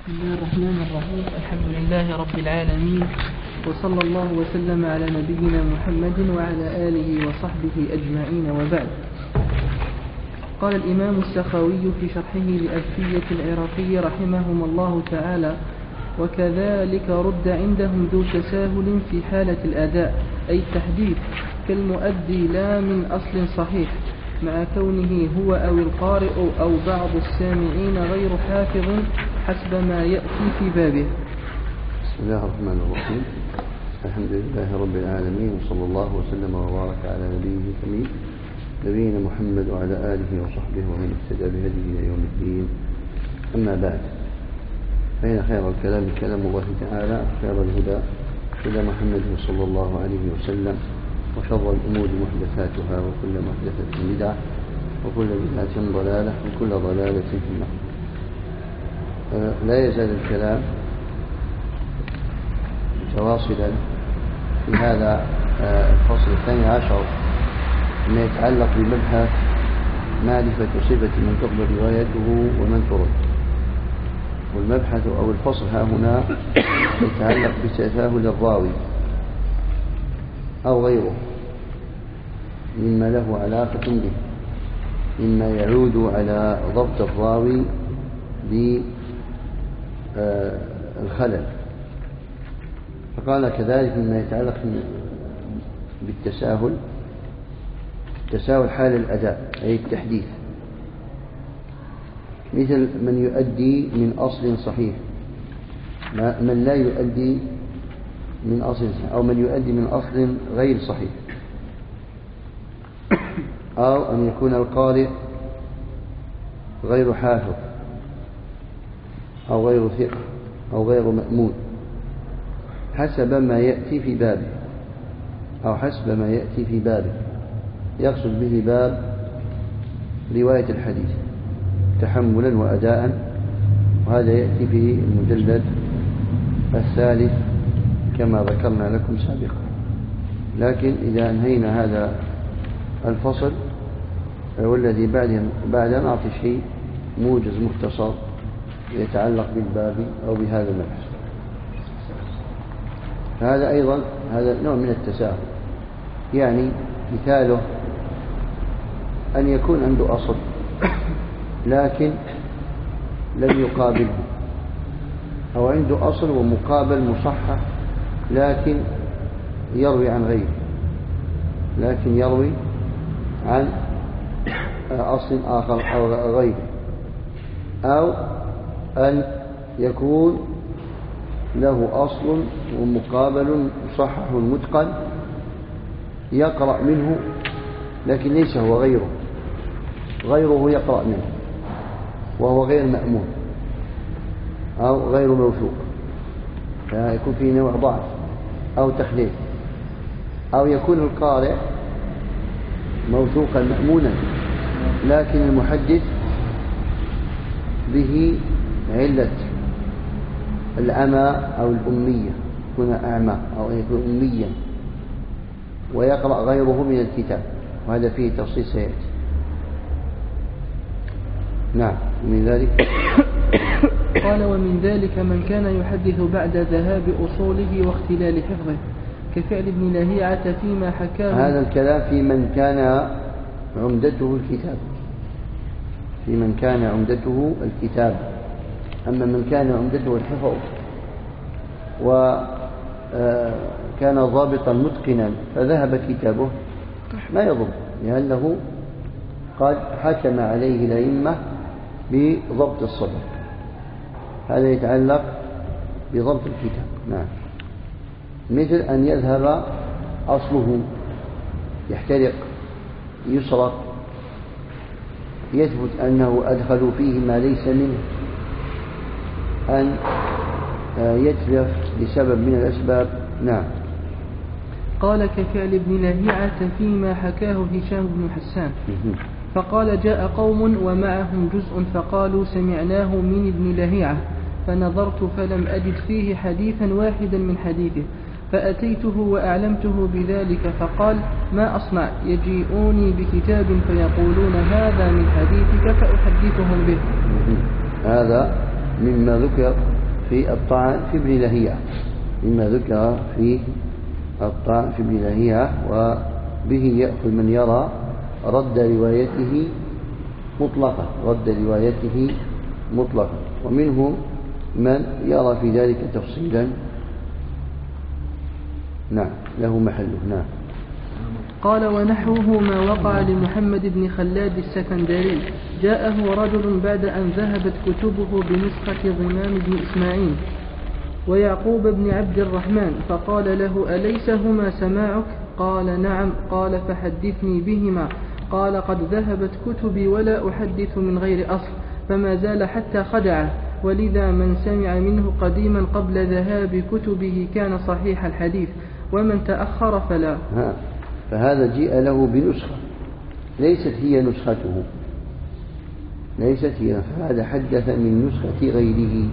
بسم الله الرحمن الرحيم. الحمد لله رب العالمين، وصلى الله وسلم على نبينا محمد وعلى آله وصحبه أجمعين، وبعد. قال الإمام السخاوي في شرحه لألفية العراقي رحمهم الله تعالى: وكذلك رد عندهم ذو تساهل في حالة الأداء، أي التحديث، كالمؤدي لا من أصل صحيح، مع كونه هو أو القارئ أو بعض السامعين غير حافظ حسب ما يأتي في بابه. بسم الله الرحمن الرحيم. الحمد لله رب العالمين، وصلى الله وسلم وبارك على نبيه الكريم نبينا محمد وعلى آله وصحبه ومن اهتدى بهديه إلى يوم الدين. أما بعد، فإن خير الكلام كلام الله تعالى، خير الهدى هدى محمد صلى الله عليه وسلم، وشر الأمور محدثاتها، وكل محدثة بدعة، وكل بدعة ضلالة، وكل ضلالة في النار. لا يزال الكلام متواصلا في هذا الفصل 12 ما يتعلق بمبحث معرفة صفة من تقبل روايته ومن ترد. والمبحث أو الفصل ها هنا يتعلق بتساهل الراوي أو غيره مما له علاقة به، مما يعود على ضبط الراوي بالخلل. فقال كذلك مما يتعلق بالتساهل، تساهل حال الأداء أي التحديث، مثل من يؤدي من أصل صحيح، من لا يؤدي من أصل صحيح، أو من يؤدي من أصل غير صحيح، أو أن يكون القارئ غير حافظ، أو غير ثقة، أو غير مأمون، حسب ما يأتي في بابه، أو حسب ما يأتي في بابه، يقصد به باب رواية الحديث تحملا وأداء، وهذا يأتي في المجلد الثالث كما ذكرنا لكم سابقا. لكن إذا أنهينا هذا الفصل والذي بعد نعطي شيء موجز مختصر يتعلق بالباب أو بهذا المبحث. هذا أيضا هذا نوع من التساهل، يعني مثاله أن يكون عنده أصل لكن لم يقابله، أو عنده أصل ومقابل مصحح لكن يروي عن غيره، لكن يروي عن أصل آخر أو غيره، أو أن يكون له أصل ومقابل مصحح متقن يقرأ منه لكن ليس هو غيره يقرأ منه وهو غير مأمون أو غير موثوق، فيكون فيه نوع ضعف أو تخليف، أو يكون القارئ موثوقا مأمونا لكن المحدث به علة العمى أو الأمية، يكون أعمى أو يكون أميا ويقرأ غيره من الكتاب، وهذا فيه تفصيل سيأتي. نعم. من ذلك قال: ومن ذلك من كان يحدث بعد ذهاب أصوله واختلال حفظه، كفعل ابن لهيعة فيما حكاه. هذا الكلام في من كان عمدته الكتاب، في من كان عمدته الكتاب. أما من كان عمدته الحفظ وكان ضابطا متقنا فذهب كتابه ما يضر، لأنه قد حكم عليه الأئمة بضبط الصدر. هذا يتعلق بضبط الكتاب. نعم. مثل أن يذهب أصله، يحترق، يسرق، يثبت أنه أدخلوا فيه ما ليس منه، أن يتلف لسبب من الأسباب. نعم. قال: كفعل ابن لهيعة فيما حكاه هشام بن حسان. فقال: جاء قوم ومعهم جزء فقالوا: سمعناه من ابن لهيعة، فنظرت فلم أجد فيه حديثا واحدا من حديثه، فأتيته وأعلمته بذلك، فقال: ما أصنع؟ يجيئوني بكتاب فيقولون هذا من حديثك فأحدثهم به. هذا مما ذكر في الطعن في ابن لهيعة، مما ذكر في الطعن في ابن لهيعة، وبه يأخذ من يرى رد روايته مطلقا، ومنهم من يرى في ذلك تفصيلا. نعم، له محله. نعم. قال: ونحوه ما وقع لمحمد بن خلاد السكندري. جاءه رجل بعد أن ذهبت كتبه بنسخة ضمام بن إسماعيل ويعقوب بن عبد الرحمن، فقال له: أليس هما سماعك؟ قال: نعم. قال: فحدثني بهما. قال: قد ذهبت كتبي ولا أحدث من غير أصل. فما زال حتى خدعه، ولذا من سمع منه قديما قبل ذهاب كتبه كان صحيح الحديث، ومن تأخر فلا. فهذا جيء له بنسخة ليست هي نسخته، فهذا حدث من نسخة غيره،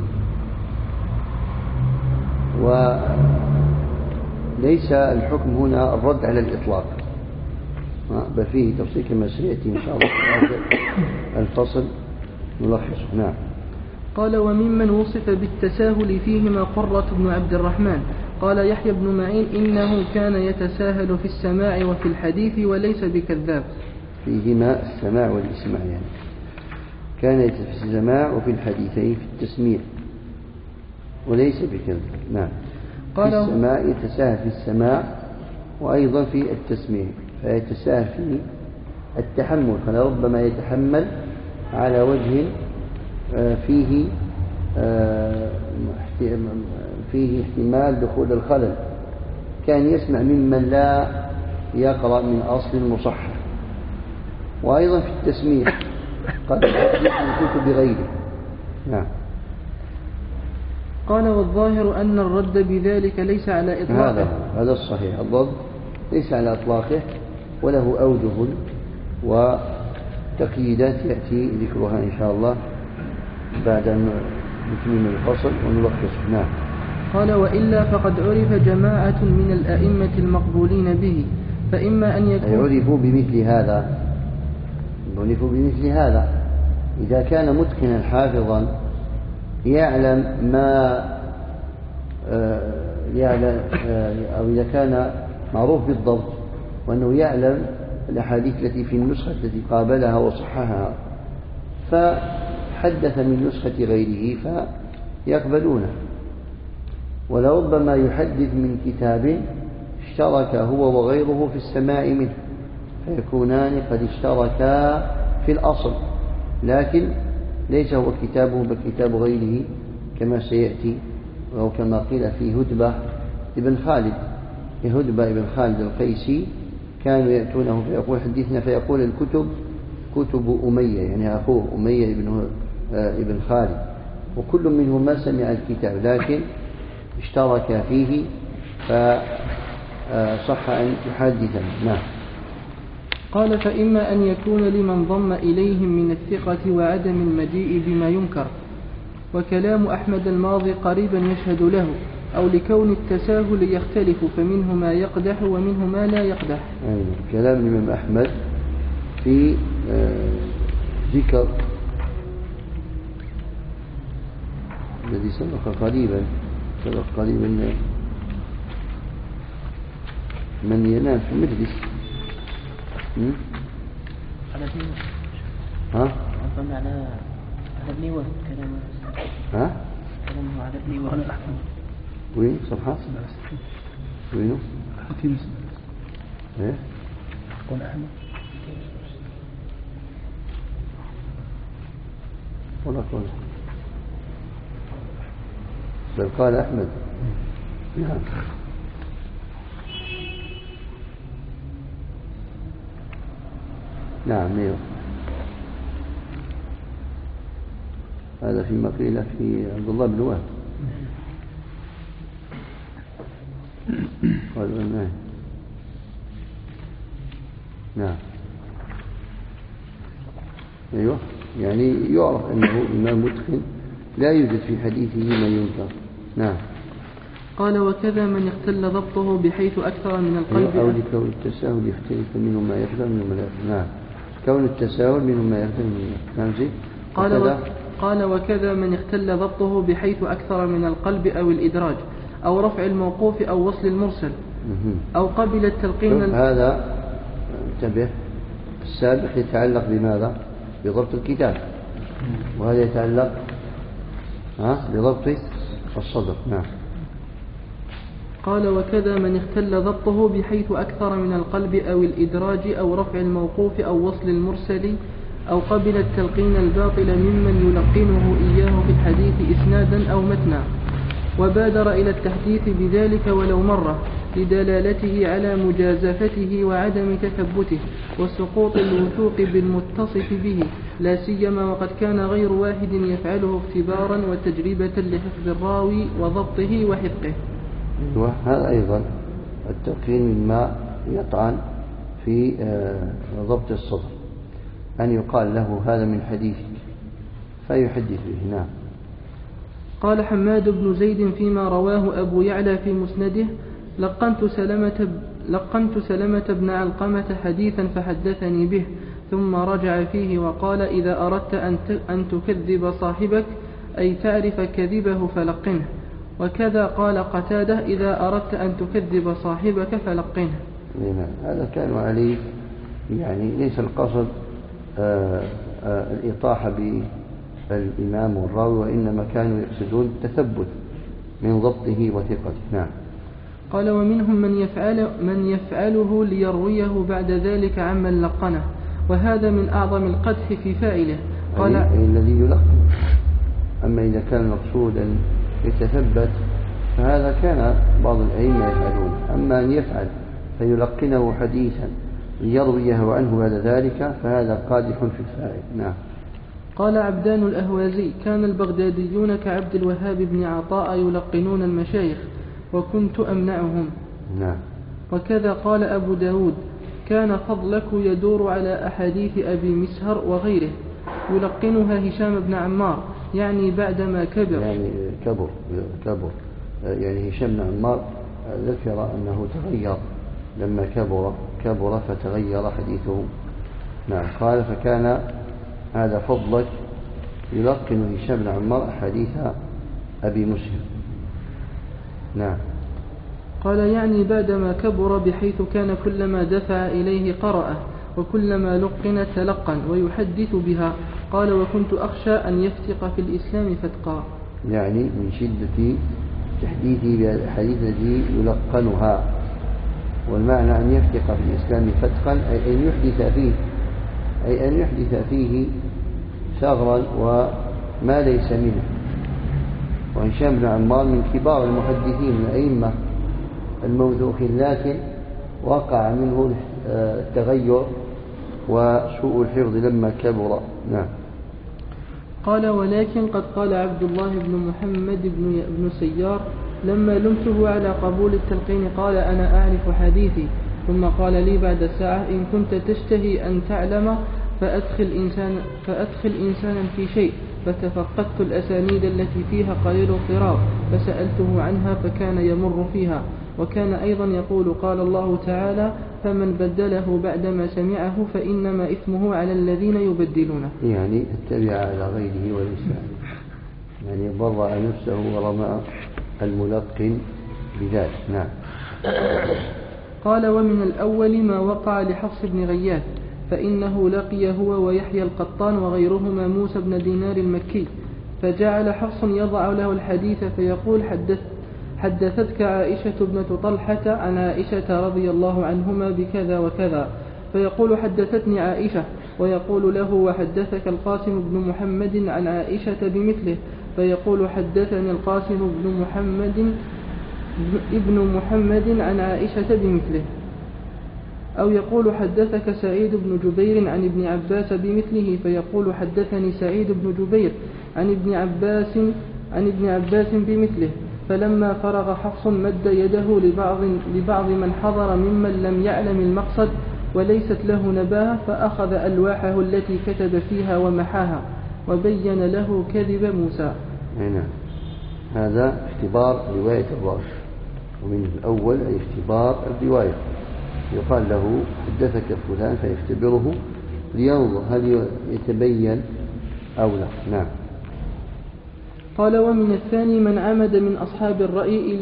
وليس الحكم هنا الرد على الإطلاق، بل فيه تفصيل كما سيأتي إن شاء الله في الفصل نلخصه. نعم. قال: وممن وصف بالتساهل فيهما قرة بن عبد الرحمن. قال يحيى بن معين: إنه كان يتساهل في السماع وفي الحديث وليس بكذاب. فيهما السماع والإسماع، يعني كان في السماع وفي الحديثين في التسميع وليس بكذاب. نعم. في السماع يتساهل في السماع وأيضا في التسميع، فيتساهل في التحمل، فلربما يتحمل على وجه فيه احتمال دخول الخلل، كان يسمع ممن لا يقرأ من أصل مصحح. وأيضا في التسميع قد يحدث من كتب غيره. نعم. قال: والظاهر أن الرد بذلك ليس على إطلاقه. هذا الصحيح، الضد ليس على إطلاقه، وله أوجه وتقييدات يأتي ذكرها إن شاء الله بعد أن نتمم الفصل ونلخصه. نعم. قال: وإلا فقد عرف جماعة من الأئمة المقبولين به، فإما أن يكون عرفوا بمثل هذا إذا كان متقنا حافظا يعلم ما أو إذا كان معروف بالضبط وأنه يعلم الأحاديث التي في النسخة التي قابلها وصححها، فحدث من نسخة غيره فيقبلونه. ولربما يحدث من كتاب اشترك هو وغيره في السماع منه، فيكونان قد اشتركا في الأصل، لكن ليس هو كتابه بل كتاب غيره كما سيأتي، أو كما قيل في هدبة ابن خالد القيسي كانوا يأتونه فيقول حدثنا، فيقول الكتب كتب أمية، يعني أخوه أمية ابن خالد، وكل منهما سمع الكتاب لكن اشترك فيه فصح أن يحدثنا. نعم. قال: فإما أن يكون لمن ضم إليهم من الثقة وعدم المجيء بما ينكر، وكلام أحمد الماضي قريبا يشهد له، أو لكون التساهل يختلف، فمنه ما يقدح ومنه ما لا يقدح. كلام الإمام أحمد في ذكر الذي سبق قريبا من ينام في المجلس. على ابن وهب كلامه على ابن وهب. وين صفحة؟ وينه؟ ايه؟ قول أحمد ولا قول بل قال أحمد. نعم. نعم. هذا فيما قيل في عبد الله بن وهب. قال نعم. أيوه، يعني يعرف أنه إمام متقن لا يوجد في حديثه ما ينكر. نعم. قال: وكذا من اختل ضبطه بحيث أكثر من القلب، أو لكون التساهل يختلف منه ما يقدر منه ما لا. نعم. كون التساهل منه ما يقدر منه. نعم. زي قال وكذا من اختل ضبطه بحيث أكثر من القلب أو الإدراج أو رفع الموقوف أو وصل المرسل أو قبل التلقين. هذا انتبه، السابق يتعلق بماذا؟ بضبط الكتاب، وهذا يتعلق بضبط الصدر. نعم. قال وكذا من اختل ضبطه بحيث أكثر من القلب أو الإدراج أو رفع الموقوف أو وصل المرسل أو قبل التلقين الباطل ممن يلقنه إياه في الحديث إسنادا أو متنا وبادر إلى التحديث بذلك ولو مرة لدلالته على مجازفته وعدم تثبته وسقوط الوثوق بالمتصف به، لا سيما وقد كان غير واحد يفعله اختبارا وتجربة لحفظ الراوي وضبطه وحفظه. وهذا أيضا التلقين مما يطعن في ضبط الصدر، أن يقال له هذا من حديثك فيحدث به. نعم. قال حماد بن زيد فيما رواه أبو يعلى في مسنده لقنت سلمة بن علقمة حديثا فحدثني به ثم رجع فيه وقال إذا أردت أن تكذب صاحبك أي تعرف كذبه فلقنه، وكذا قال قتادة إذا أردت أن تكذب صاحبك فلقنه. هذا كان عليه، يعني ليس القصد الإطاحة بالإمام والراوي، وإنما كانوا يقصدون التثبت من ضبطه وثقته. نعم. قال ومنهم من يفعله ليرويه بعد ذلك عمن لقنه، وهذا من أعظم القدح في فاعله. قال يعني الذي يلقن. أما إذا كان مقصودا يتثبت فهذا كان بعض الأئمة يفعلون، أما أن يفعل فيلقنه حديثا ليرويه عنه بعد ذلك فهذا قادح في الفاعل. نعم. قال عبدان الأهوازي كان البغداديون كعبد الوهاب بن عطاء يلقنون المشايخ وكنت أمنعهم. نعم. وكذا قال أبو داود كان فضلك يدور على أحاديث أبي مسهر وغيره يلقنها هشام بن عمار، يعني بعدما كبر. يعني كبر يعني هشام بن عمار ذكر أنه تغير لما كبر فتغير حديثه. نعم. قال فكان هذا فضلك يلقن هشام بن عمار حديث أبي مسهر. نعم. قال يعني بعدما كبر بحيث كان كلما دفع إليه قرأه وكلما لقن تلقن ويحدث بها. قال وكنت أخشى أن يفتق في الإسلام فتقا، يعني من شدة تحديثه بالحديث التي يلقنها، والمعنى أن يفتق في الإسلام فتقا أي أن يحدث فيه ثغرا وما ليس منه. وهشام بن عمار من كبار المحدثين الأئمة الموثوقين، لكن وقع منه التغير وسوء الحفظ لما كبر. نعم. قال ولكن قد قال عبد الله بن محمد بن سيار لما لمته على قبول التلقين قال أنا أعرف حديثي، ثم قال لي بعد ساعة إن كنت تشتهي أن تعلم فأدخل إنسانا في شيء، فتفقدت الأسانيد التي فيها قليل اضطراب فسألته عنها فكان يمر فيها، وكان أيضا يقول قال الله تعالى فمن بدله بعدما سمعه فإنما إثمه على الذين يبدلونه. يعني اتبع على غيره وليس يعني برأ نفسه ورمى الملقن بذلك. نعم. قال ومن الأول ما وقع لحفص بن غياث فإنه لقي هو ويحيى القطان وغيرهما موسى بن دينار المكي، فجعل حفص يضع له الحديث فيقول حدثتك عائشة ابنة طلحة عن عائشة رضي الله عنهما بكذا وكذا، فيقول حدثتني عائشة، ويقول له وحدثك القاسم بن محمد عن عائشة بمثله، فيقول حدثني القاسم ابن محمد عن عائشة بمثله، أو يقول حدثك سعيد بن جبير عن ابن عباس بمثله، فيقول حدثني سعيد بن جبير عن ابن عباس بمثله. فلما فرغ حفص مد يده لبعض من حضر ممن لم يعلم المقصد وليست له نباهة، فأخذ ألواحه التي كتب فيها ومحاها وبين له كذب موسى. نعم. هذا اختبار رواية الراوي، ومن الأول أي اختبار الرواية، يقال له حدثك فلان فيختبره لينظر هل يتبين أو لا. نعم. قال ومن الثاني من عمد من أصحاب الرأي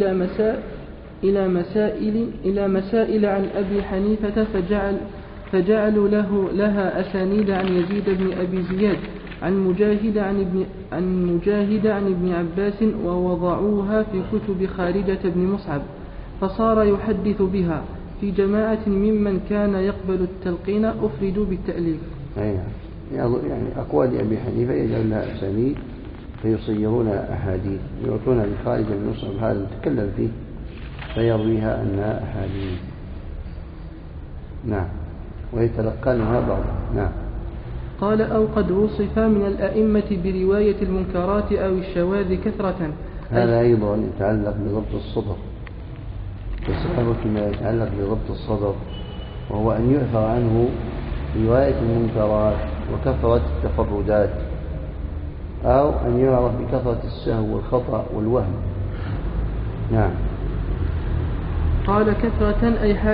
إلى مسائل عن أبي حنيفة فجعلوا لها أسانيد عن يزيد بن أبي زياد عن مجاهد عن ابن عباس ووضعوها في كتب خارجة بن مصعب فصار يحدث بها في جماعة ممن كان يقبل التلقين أفردوا بالتأليف. يعني أقوال أبي حنيفة يجعل لها أسانيد فيصيرون أحاديث يعطون لخارج بن مصعب هذا المتكلم فيه فيرويها أنها أحاديث. نعم ويتلقنها بعض. نعم. قال أو قد وصف من الأئمة برواية المنكرات أو الشواذ كثرة. هذا أيضا يتعلق بضبط الصدر والسبب فيما يتعلق بضبط الصدر وهو أن يؤثر عنه رواية المنكرات وكثرة التفردات أو أن يعرف بكثرة السهو والخطأ والوهم. نعم. قال كثرة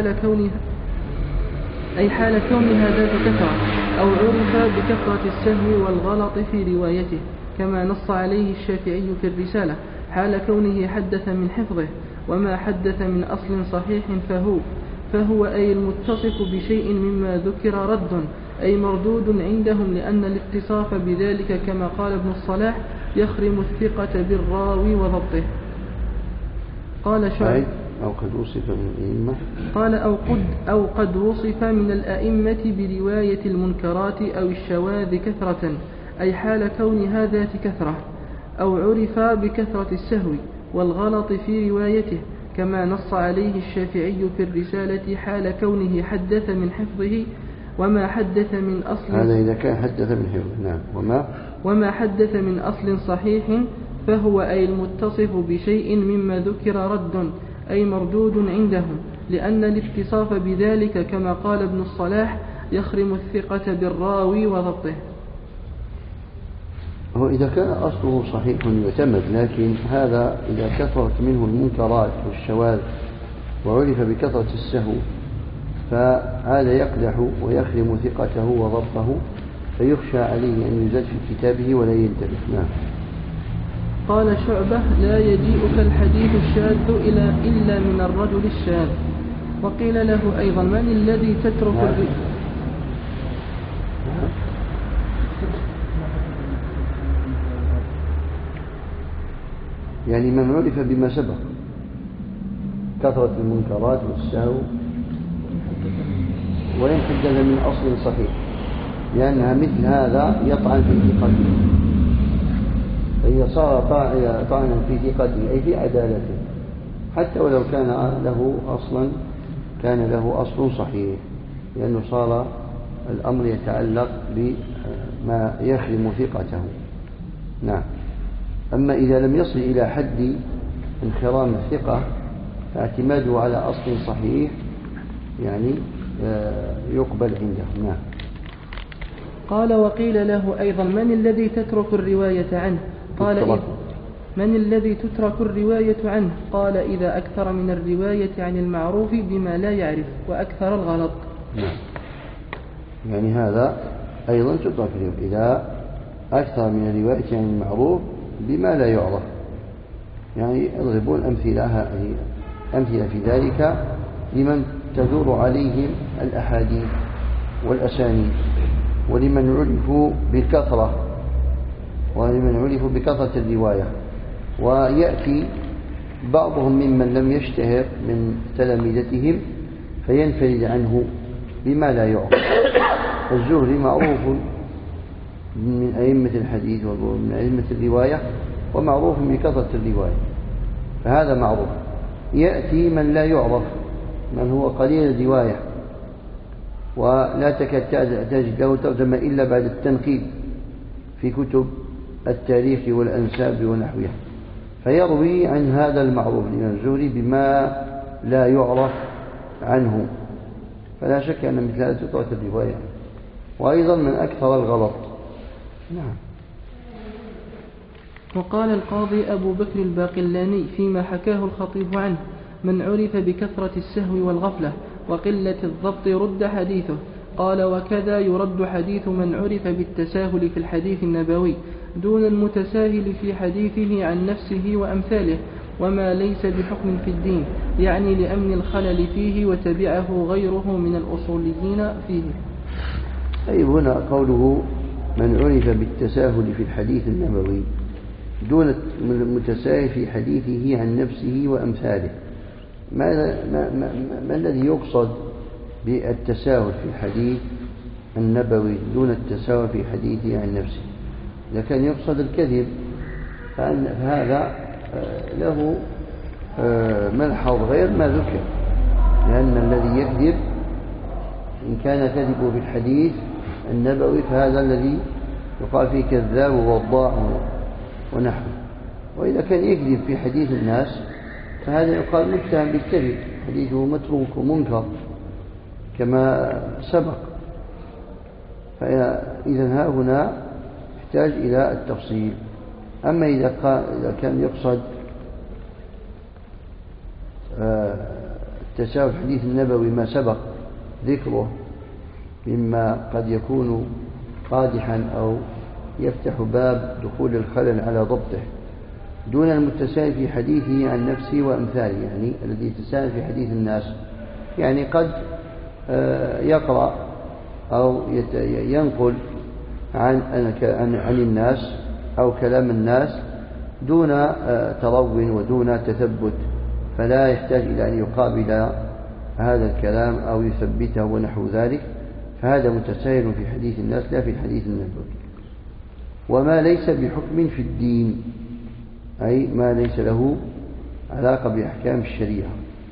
أي حال كونها ذات كثرة أو عرف بكثرة السهو والغلط في روايته كما نص عليه الشافعي في الرسالة حال كونه حدث من حفظه وما حدث من أصل صحيح فهو أي المتصف بشيء مما ذكر رد أي مردود عندهم لأن الاتصاف بذلك كما قال ابن الصلاح يخرم الثقة بالراوي وضبطه. قال شعب أو قد وصف من الأئمة قال أو قد وصف من الأئمة برواية المنكرات أو الشواذ كثرة أي حال كونها ذات كثرة أو عرف بكثرة السهو والغلط في روايته كما نص عليه الشافعي في الرسالة حال كونه حدث من حفظه وما حدث من أصل هذا إذا كان حدث من حفظه. نعم. وما حدث من أصل صحيح فهو أي المتصف بشيء مما ذكر رد أي مردود عندهم لأن الاتصاف بذلك كما قال ابن الصلاح يخرم الثقة بالراوي وضبطه. هو إذا كان أصله صحيح يعتمد لكن هذا إذا كثرت منه المنكرات والشواذ وعرف بكثرة السهو فهذا يقدح ويخرم ثقته وضبطه فيخشى عليه أن يزاد في كتابه ولا ينتبه. نعم. قال شعبة لا يجيئك الحديث الشاذ إلا من الرجل الشاذ. وقيل له أيضا من الذي تترك يعني من عرف بما سبق كثرة المنكرات والسهو وإن حدث من أصل صحيح لأنها مثل هذا يطعن في ثقته فإذا صار طعنا في ثقته أي في عدالته حتى ولو كان له أصل صحيح لأنه صار الأمر يتعلق بما يخرم ثقته. نعم. أما إذا لم يصل إلى حد انخرام الثقة فاعتماده على أصل صحيح يعني يقبل عنده. نعم. قال وقيل له أيضا من الذي تترك الرواية عنه قال من الذي تترك الرواية عنه قال إذا أكثر من الرواية عن المعروف بما لا يعرف وأكثر الغلط. نعم. يعني هذا أيضا تترك إذا أكثر من الرواية عن المعروف بما لا يعرف يعني يضربون أمثلة في ذلك لمن تدور عليهم الأحاديث والأسانيد ولمن عرفوا بالكثرة ولمن عرفوا بكثرة الرواية ويأتي بعضهم ممن لم يشتهر من تلامذتهم فينفرد عنه بما لا يعرف. الزهري معروف من أئمة الحديث ومن أئمة الرواية ومعروف بكثرة الرواية فهذا معروف. يأتي من لا يعرف من هو قليل الرواية ولا تكاد تجد له ترجمة إلا بعد التنقيب في كتب التاريخ والأنساب ونحوها فيروي عن هذا المعروف لمن الزهري بما لا يعرف عنه فلا شك أن مثل هذا تترك الرواية وأيضا من أكثر الغلط. نعم. وقال القاضي أبو بكر الباقلاني فيما حكاه الخطيب عنه من عرف بكثرة السهو والغفلة وقلة الضبط رد حديثه قال وكذا يرد حديث من عرف بالتساهل في الحديث النبوي دون المتساهل في حديثه عن نفسه وأمثاله، وما ليس بحكم في الدين، يعني لأمن الخلل فيه وتبعه غيره من الأصوليين فيه. طيب هنا قوله من عرف بالتساهل في الحديث النبوي دون المتساهل في حديثه عن نفسه وأمثاله، ما الذي يقصد بالتساهل في الحديث النبوي دون التساهل في حديثه عن نفسه؟ إذا كان يقصد الكذب فهذا له ملحظ غير ما ذكر، لأن الذي يكذب إن كان كذبه في الحديث النبوي فهذا الذي يقال فيه كذاب ووضاع ونحوه، وإذا كان يكذب في حديث الناس فهذا يقال متهم بالكذب، حديثه متروك ومنكر كما سبق. فإذا ها هنا يحتاج إلى التفصيل. أما إذا كان يقصد التساهل في الحديث النبوي ما سبق ذكره مما قد يكون قادحا أو يفتح باب دخول الخلل على ضبطه دون المتساهل في حديثه عن نفسه وأمثاله، يعني الذي يتساهل في حديث الناس، يعني قد يقرأ أو ينقل عن الناس أو كلام الناس دون تروي ودون تثبت، فلا يحتاج إلى أن يقابل هذا الكلام أو يثبته ونحو ذلك، فهذا متساهل في حديث الناس لا في الحديث النبوي. وما ليس بحكم في الدين، أي ما ليس له علاقة بأحكام الشريعة.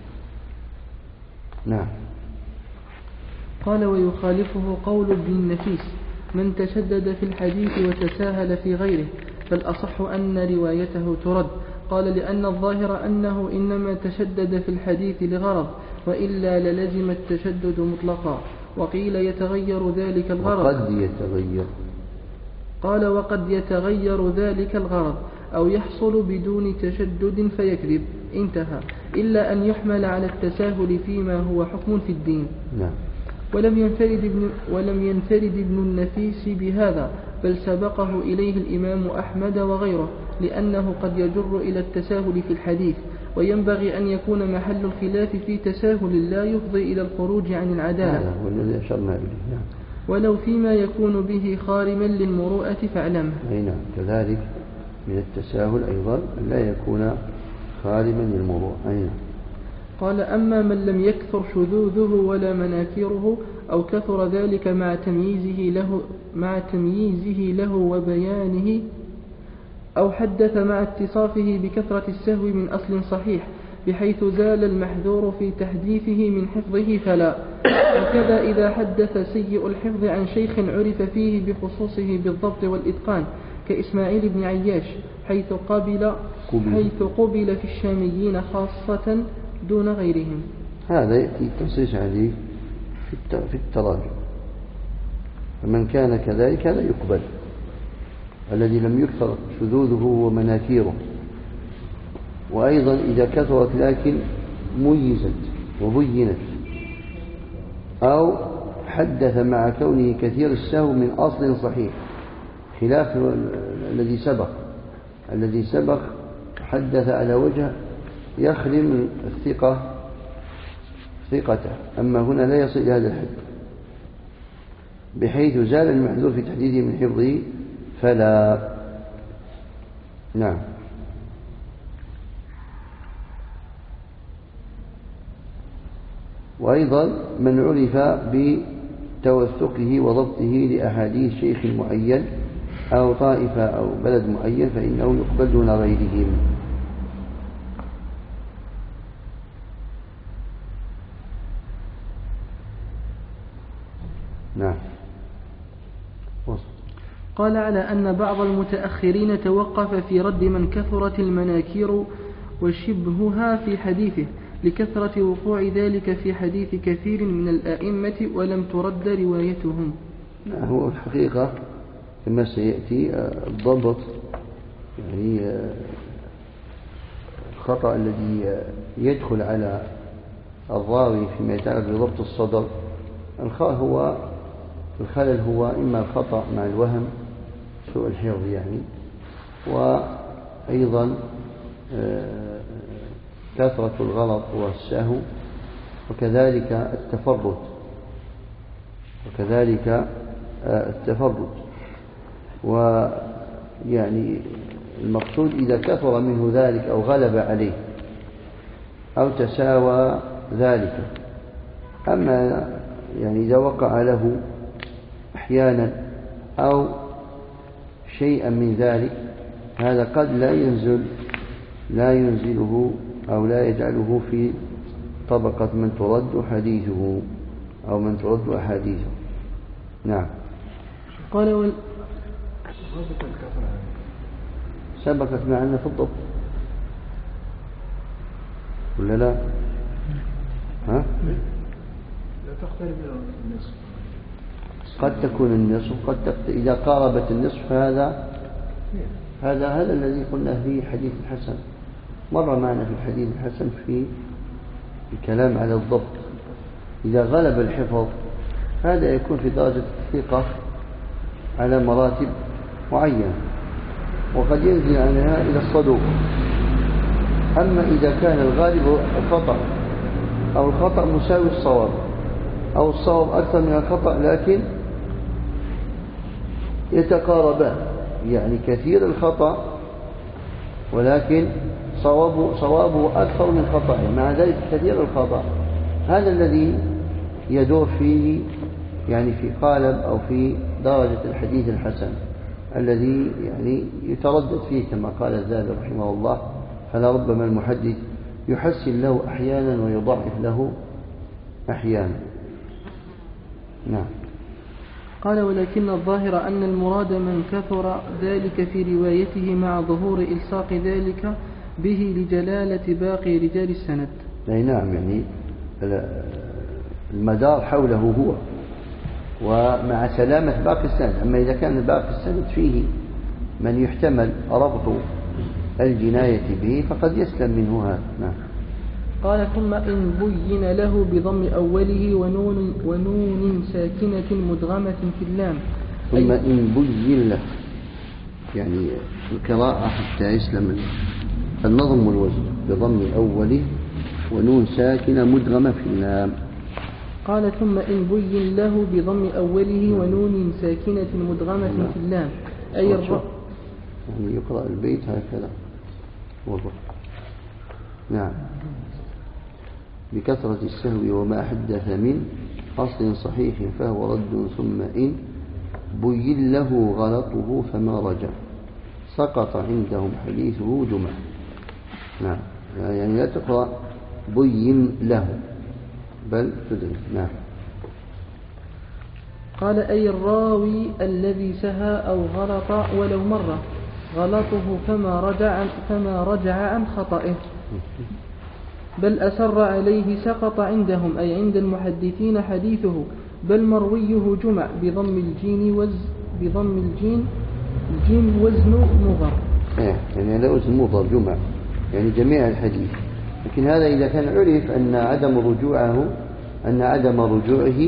نعم. قال ويخالفه قول ابن النفيس من تشدد في الحديث وتساهل في غيره فالأصح أن روايته ترد. قال لأن الظاهر أنه إنما تشدد في الحديث لغرض، وإلا للزم التشدد مطلقا. وقيل يتغير ذلك الغرض، وقد يتغير. قال وقد يتغير ذلك الغرض أو يحصل بدون تشدد فيكذب، انتهى، إلا أن يحمل على التساهل فيما هو حكم في الدين. نعم. ولم ينفرد ابن النفيس بهذا، بل سبقه إليه الإمام أحمد وغيره، لأنه قد يجر إلى التساهل في الحديث، وينبغي أن يكون محل الخلاف في تساهل لا يفضي إلى الخروج عن العدالة. هذا هو الذي أشرنا إليه. نعم. ولو فيما يكون به خارما للمروءة فاعلمه. أي نعم، كذلك من التساهل أيضا لا يكون خارما للمروءة. أي نعم. قال أما من لم يكثر شذوذه ولا مناكيره أو كثر ذلك مع تمييزه له وبيانه، أو حدث مع اتصافه بكثرة السهو من أصل صحيح بحيث زال المحذور في تحديثه من حفظه فلا. وكذا إذا حدث سيء الحفظ عن شيخ عرف فيه بخصوصه بالضبط والإتقان كإسماعيل بن عياش حيث قبل في الشاميين خاصة دون غيرهم. هذا يأتي التنصيص عليه في التراجم، فمن كان كذلك هذا يقبل، الذي لم يكثر شذوذه ومناكيره. وأيضا إذا كثرت لكن ميزت وبينت، أو حدث مع كونه كثير السهو من أصل صحيح، خلاف الذي سبق حدث على وجه يخرم ثقته، أما هنا لا يصل إلى هذا الحد بحيث زال المحذور في تحديده من حفظه فلا. نعم. وأيضا من عرف بتوثقه وضبطه لأحاديث شيخ معين أو طائفة أو بلد معين فإنه يقبل دون غيرهم. نعم. قال على أن بعض المتأخرين توقف في رد من كثرت المناكير وشبهها في حديثه لكثرة وقوع ذلك في حديث كثير من الأئمة ولم ترد روايتهم. هو الحقيقة كما سيأتي الضبط، يعني الخطأ الذي يدخل على الراوي فيما يتعلق بضبط الصدر هو الخلل هو إما الخطأ مع الوهم، سوء الحفظ يعني، وأيضا كثرة الغلط والسهو، وكذلك التفرد. ويعني المقصود إذا كثر منه ذلك أو غلب عليه أو تساوى ذلك. أما يعني إذا وقع له أحيانا أو شيئا من ذلك، هذا قد لا ينزله أو لا يجعله في طبقة من ترد حديثه أو من ترد أحاديثه. نعم. قال سبقت معنا في الضبط ولا لا؟ ها؟ لا تقترب النصف، قد تكون النصف، إذا قاربت النصف هذا الذي قلنا فيه حديث الحسن، مر معنا في الحديث الحسن في الكلام على الضبط. إذا غلب الحفظ هذا يكون في درجة الثقة على مراتب معينة، وقد ينزل عنها إلى الصدوق. أما إذا كان الغالب الخطأ أو الخطأ مساوي الصواب أو الصواب أكثر من الخطأ لكن يتقاربان، يعني كثير الخطأ ولكن صوابه أكثر من خطأه، مع ذلك كثير الخطأ، هذا الذي يدور فيه يعني في قالب أو في درجة الحديث الحسن الذي يعني يتردد فيه كما قال الذهبي رحمه الله، فلربما المحدث يحسن له أحيانا ويضعف له أحيانا. نعم. قال ولكن الظاهر أن المراد من كثر ذلك في روايته مع ظهور إلصاق ذلك به لجلالة باقي رجال السند. نعم، يعني المدار حوله هو ومع سلامة باقي السند. أما إذا كان باقي السند فيه من يحتمل ربط الجناية به فقد يسلم منه هذا. نعم. قال ثم إن بين له بضم أوله ونون ساكنة مدغمة في اللام. ثم إن بين له يعني القراءة حتى يسلم النظم والوزن بضم أوله ونون ساكنة مدغمة في اللام. قال ثم إن بين له بضم أوله ونون ساكنة مدغمة في اللام أي الرب. يعني يقرأ البيت هكذا وضع. نعم. بكثرة السهو وما حدث من أصل صحيح فهو رد ثم إن بين له غلطه فما رجع سقط عندهم حديثه جمع. نعم. يعني لا تقرأ بين له بل تدرك. نعم. قال أي الراوي الذي سهى أو غلط ولو مرة غلطه فما رجع عن خطئه بل أسر عليه سقط عندهم أي عند المحدثين حديثه بل مرويه جمع بضم الجين وزن مضر. يعني هذا وزن مضر جمع يعني جميع الحديث. لكن هذا إذا كان عرف أن عدم رجوعه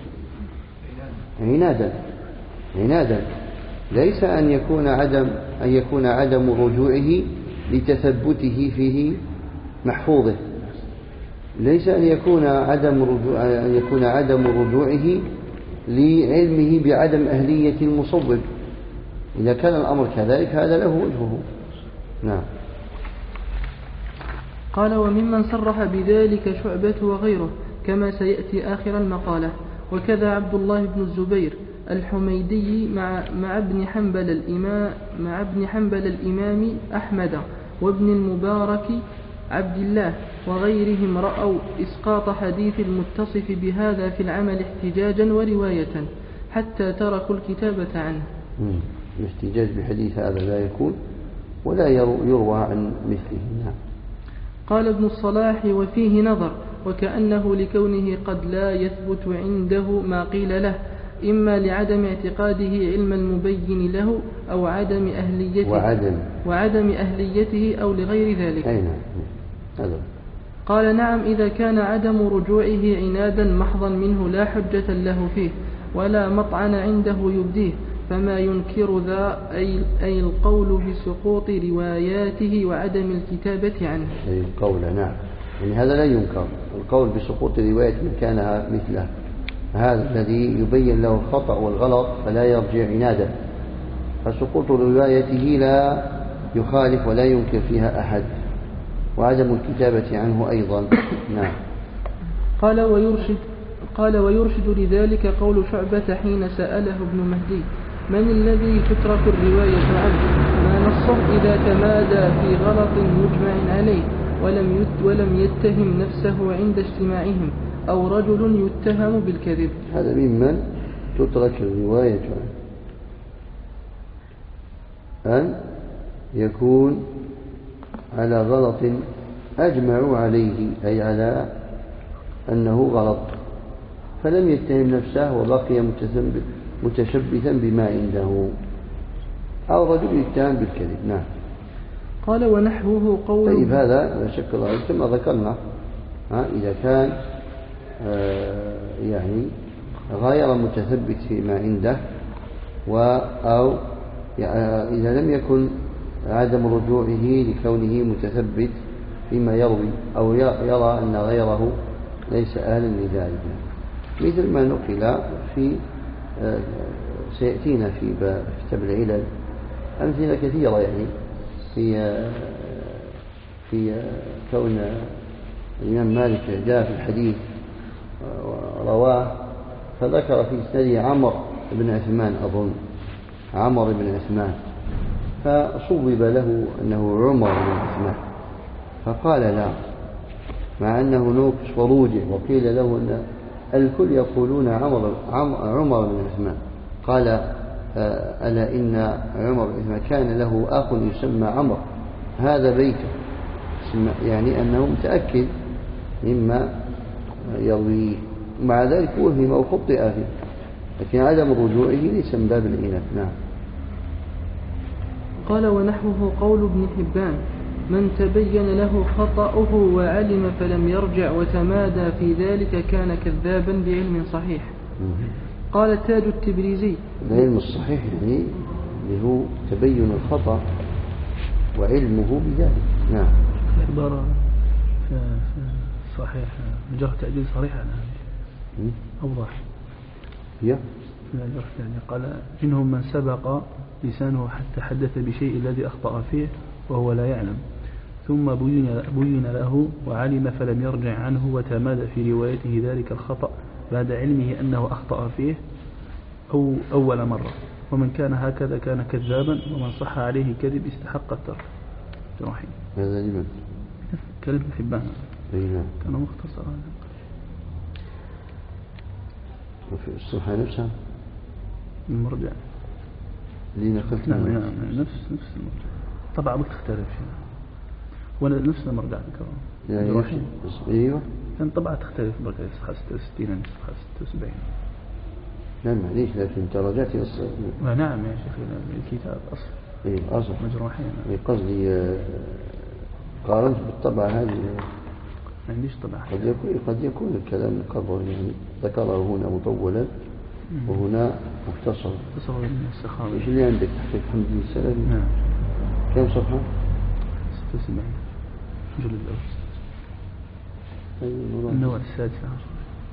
عنادا ليس أن يكون عدم رجوعه لتثبته فيه محفوظه، ليس أن يكون عدم رجوعه لعلمه بعدم أهلية المصوب. إذا كان الأمر كذلك هذا له وجهه. نعم. قال وممن صرح بذلك شعبة وغيره كما سيأتي آخر المقالة، وكذا عبد الله بن الزبير الحميدي مع ابن حنبل الإمام أحمد وابن المبارك عبد الله وغيرهم رأوا إسقاط حديث المتصف بهذا في العمل احتجاجا ورواية حتى تركوا الكتابة عنه. الاحتجاج بحديث هذا لا يكون ولا يروى عن مثله. نعم. قال ابن الصلاح وفيه نظر وكأنه لكونه قد لا يثبت عنده ما قيل له إما لعدم اعتقاده علم المبين له أو وعدم أهليته أو لغير ذلك. نعم. قال نعم إذا كان عدم رجوعه عنادا محضا منه لا حجة له فيه، ولا مطعن عنده يبديه، فما ينكر ذا أي القول بسقوط رواياته وعدم الكتابة عنه. أي القول، نعم، يعني هذا لا ينكر، القول بسقوط رواية من كان مثله، هذا الذي يبين له الخطأ والغلط فلا يرجع عنادا، فسقوط روايته لا يخالف ولا ينكر فيها أحد، وعدم الكتابة عنه أيضا. نعم. قال ويرشد لذلك قول شعبة حين سأله ابن مهدي: من الذي تترك الرواية عنه؟ ما نصه إذا تمادى في غلط مجمع عليه ولم يتهم نفسه عند اجتماعهم، أو رجل يتهم بالكذب. هذا ممن تترك الرواية عنه، أن يكون على غلط أجمعوا عليه، أي على أنه غلط، فلم يتهم نفسه وبقي متشبثا بما عنده، أو رجل يتهم بالكذب. نعم. قال ونحوه قول. طيب، هذا لا شك الله كما ذكرنا، إذا كان يعني غير متثبت فيما عنده، أو إذا لم يكن عدم رجوعه لكونه متثبت فيما يروي، أو يرى أن غيره ليس أهلا لذلك، مثل ما نقل سيأتينا في كتاب العلل أمثلة كثيرة، يعني في كون الإمام مالك جاء في الحديث رواه فذكر في إسناده عمرو بن عثمان، أظن عمرو بن عثمان، فصوب له أنه عمر بن عثمان، فقال لا، مع أنه نوقش ورجع وقيل له أن الكل يقولون عمر بن عثمان، قال ألا إن عمر بن عثمان كان له أخ يسمى عمر، هذا بيته، يعني أنه متأكد مما يرويه، مع ذلك وهم أو خطئ فيه، لكن عدم رجوعه ليس من باب العناد. نعم. قال ونحوه قول ابن حبان: من تبين له خطأه وعلم فلم يرجع وتمادى في ذلك كان كذابا بعلم صحيح. قال تاج التبريزي: العلم الصحيح يعني اللي هو تبين الخطأ وعلمه بذلك. نعم. عبارة صحيح جرح تعديل صريح على هذه أوضح. هي الجرح يعني قال: منهم من سبق لسانه حتى حدث بشيء الذي أخطأ فيه وهو لا يعلم، ثم بين له وعلم فلم يرجع عنه وتمادى في روايته ذلك الخطأ بعد علمه أنه أخطأ فيه أو أول مرة، ومن كان هكذا كان كذابا، ومن صح عليه كذب استحق الترك. جرحي هذا لمن؟ كلمة حبان كان مختصر هذا. وفي الصفحة نفسها المرجع اللي نقلت نعم نفس المرجع، طبعا بتختلف ولا نفس المرجع ذكره. ايوه كان طبعا تختلف مرجع نسخة 66 نسخة 76. نعم معليش، لكن درجاتي أصل. نعم يا شيخ الكتاب أصل. إيه أصل مجروحين. قصدي قارنت بالطبعة هذه. ما عنديش طبعة. قد يكون الكلام قبل يعني ذكره هنا مطولا وهنا مختصر. مختصر من السخاوي. إيش اللي عندك تحقيق حمد بن سلام؟ نعم. كم صفحة؟ 76 جلد الأول. أيوة النوع السادس عشر.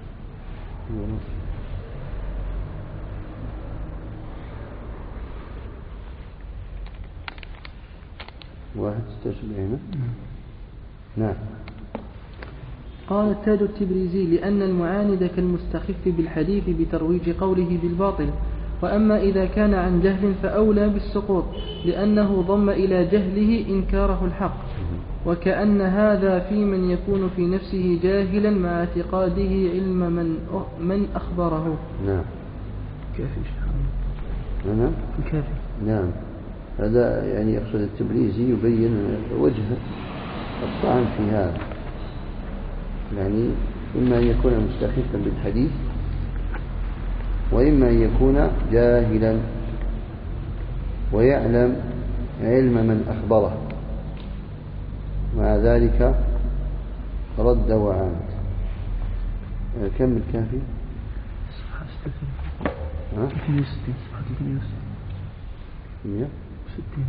71. نعم. قال تاج التبريزي: لأن المعاند كالمستخف بالحديث بترويج قوله بالباطل، وأما إذا كان عن جهل فأولى بالسقوط، لأنه ضم إلى جهله إنكاره الحق، وكأن هذا في من يكون في نفسه جاهلا مع اعتقاده علم من أخبره. نعم. كافي نعم. الكافي. نعم. هذا يعني يقصد التبريزي يبين وجه الطعن في هذا، يعني إما أن يكون مستخفا بالحديث، وإما أن يكون جاهلا ويعلم علم من أخبره، مع ذلك رد وعاد. كم الكافي؟ 260 صفحة 160.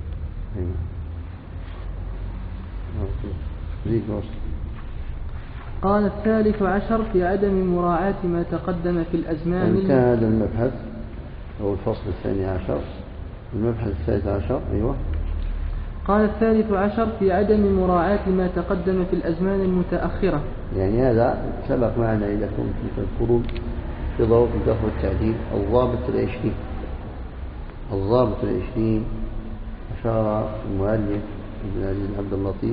قال الثالث عشر في عدم مراعاة ما تقدم في الأزمان. انتهى هذا المبحث أو الفصل 12. المبحث 13. أيوة. قال الثالث عشر في عدم مراعاة ما تقدم في الأزمان المتأخرة. يعني هذا سبق معنا إذا كنتم تذكرون في ضوء الجرح والتعديل الضابط 20. الضابط 20 أشار المؤلف ابن العزيز عبد اللطيف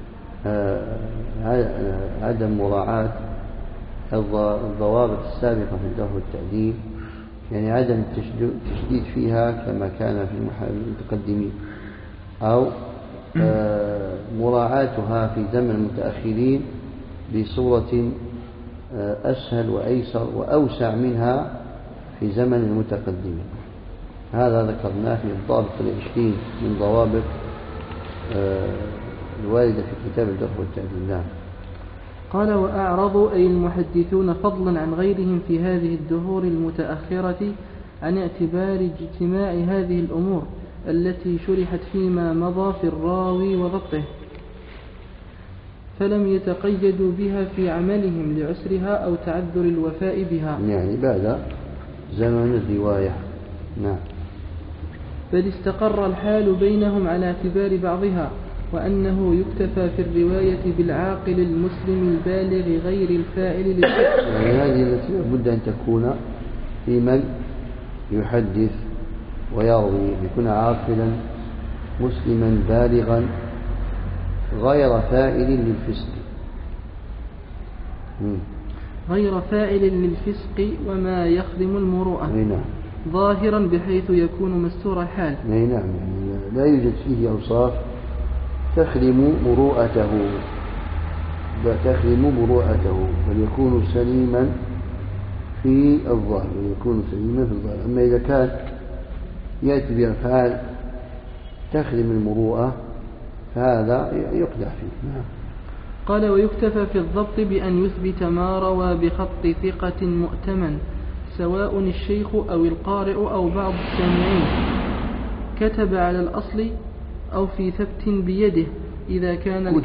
عدم مراعاة الضوابط السابقة في الجرح والتعديل، يعني عدم التشديد فيها كما كان في المتقدمين، أو مراعاتها في زمن المتأخرين بصورة أسهل وأيسر وأوسع منها في زمن المتقدمين. هذا ذكرناه في الضابط 20 من ضوابط الواردة في كتاب الجرح والتعديل. قال وأعرضوا أي المحدثون فضلا عن غيرهم في هذه الدهور المتأخرة عن اعتبار اجتماع هذه الأمور التي شرحت فيما مضى في الراوي وضبطه، فلم يتقيدوا بها في عملهم لعسرها أو تعذر الوفاء بها، يعني بعد زمن الرواية. نعم. بل استقر الحال بينهم على اعتبار بعضها، وأنه يكتفى في الرواية بالعاقل المسلم البالغ غير الفاعل للشك. يعني هذه التي لابد أن تكون في من يحدث ويروي، يكون عاقلا مسلما بالغا غير فاعل للفسق. غير فاعل للفسق وما يخدم المروءة. نعم. ظاهرا بحيث يكون مستور الحال. نعم، يعني لا يوجد فيه أوصاف تخدم مروءته، بل يكون سليما في الظاهر، أما إذا كان يأتي بأفعال تخدم المروءة فهذا يقدح فيه. نعم. قال ويكتفى في الضبط بأن يثبت ما روى بخط ثقة مؤتمن، سواء الشيخ أو القارئ أو بعض السامعين، كتب على الأصل أو في ثبت بيده إذا كان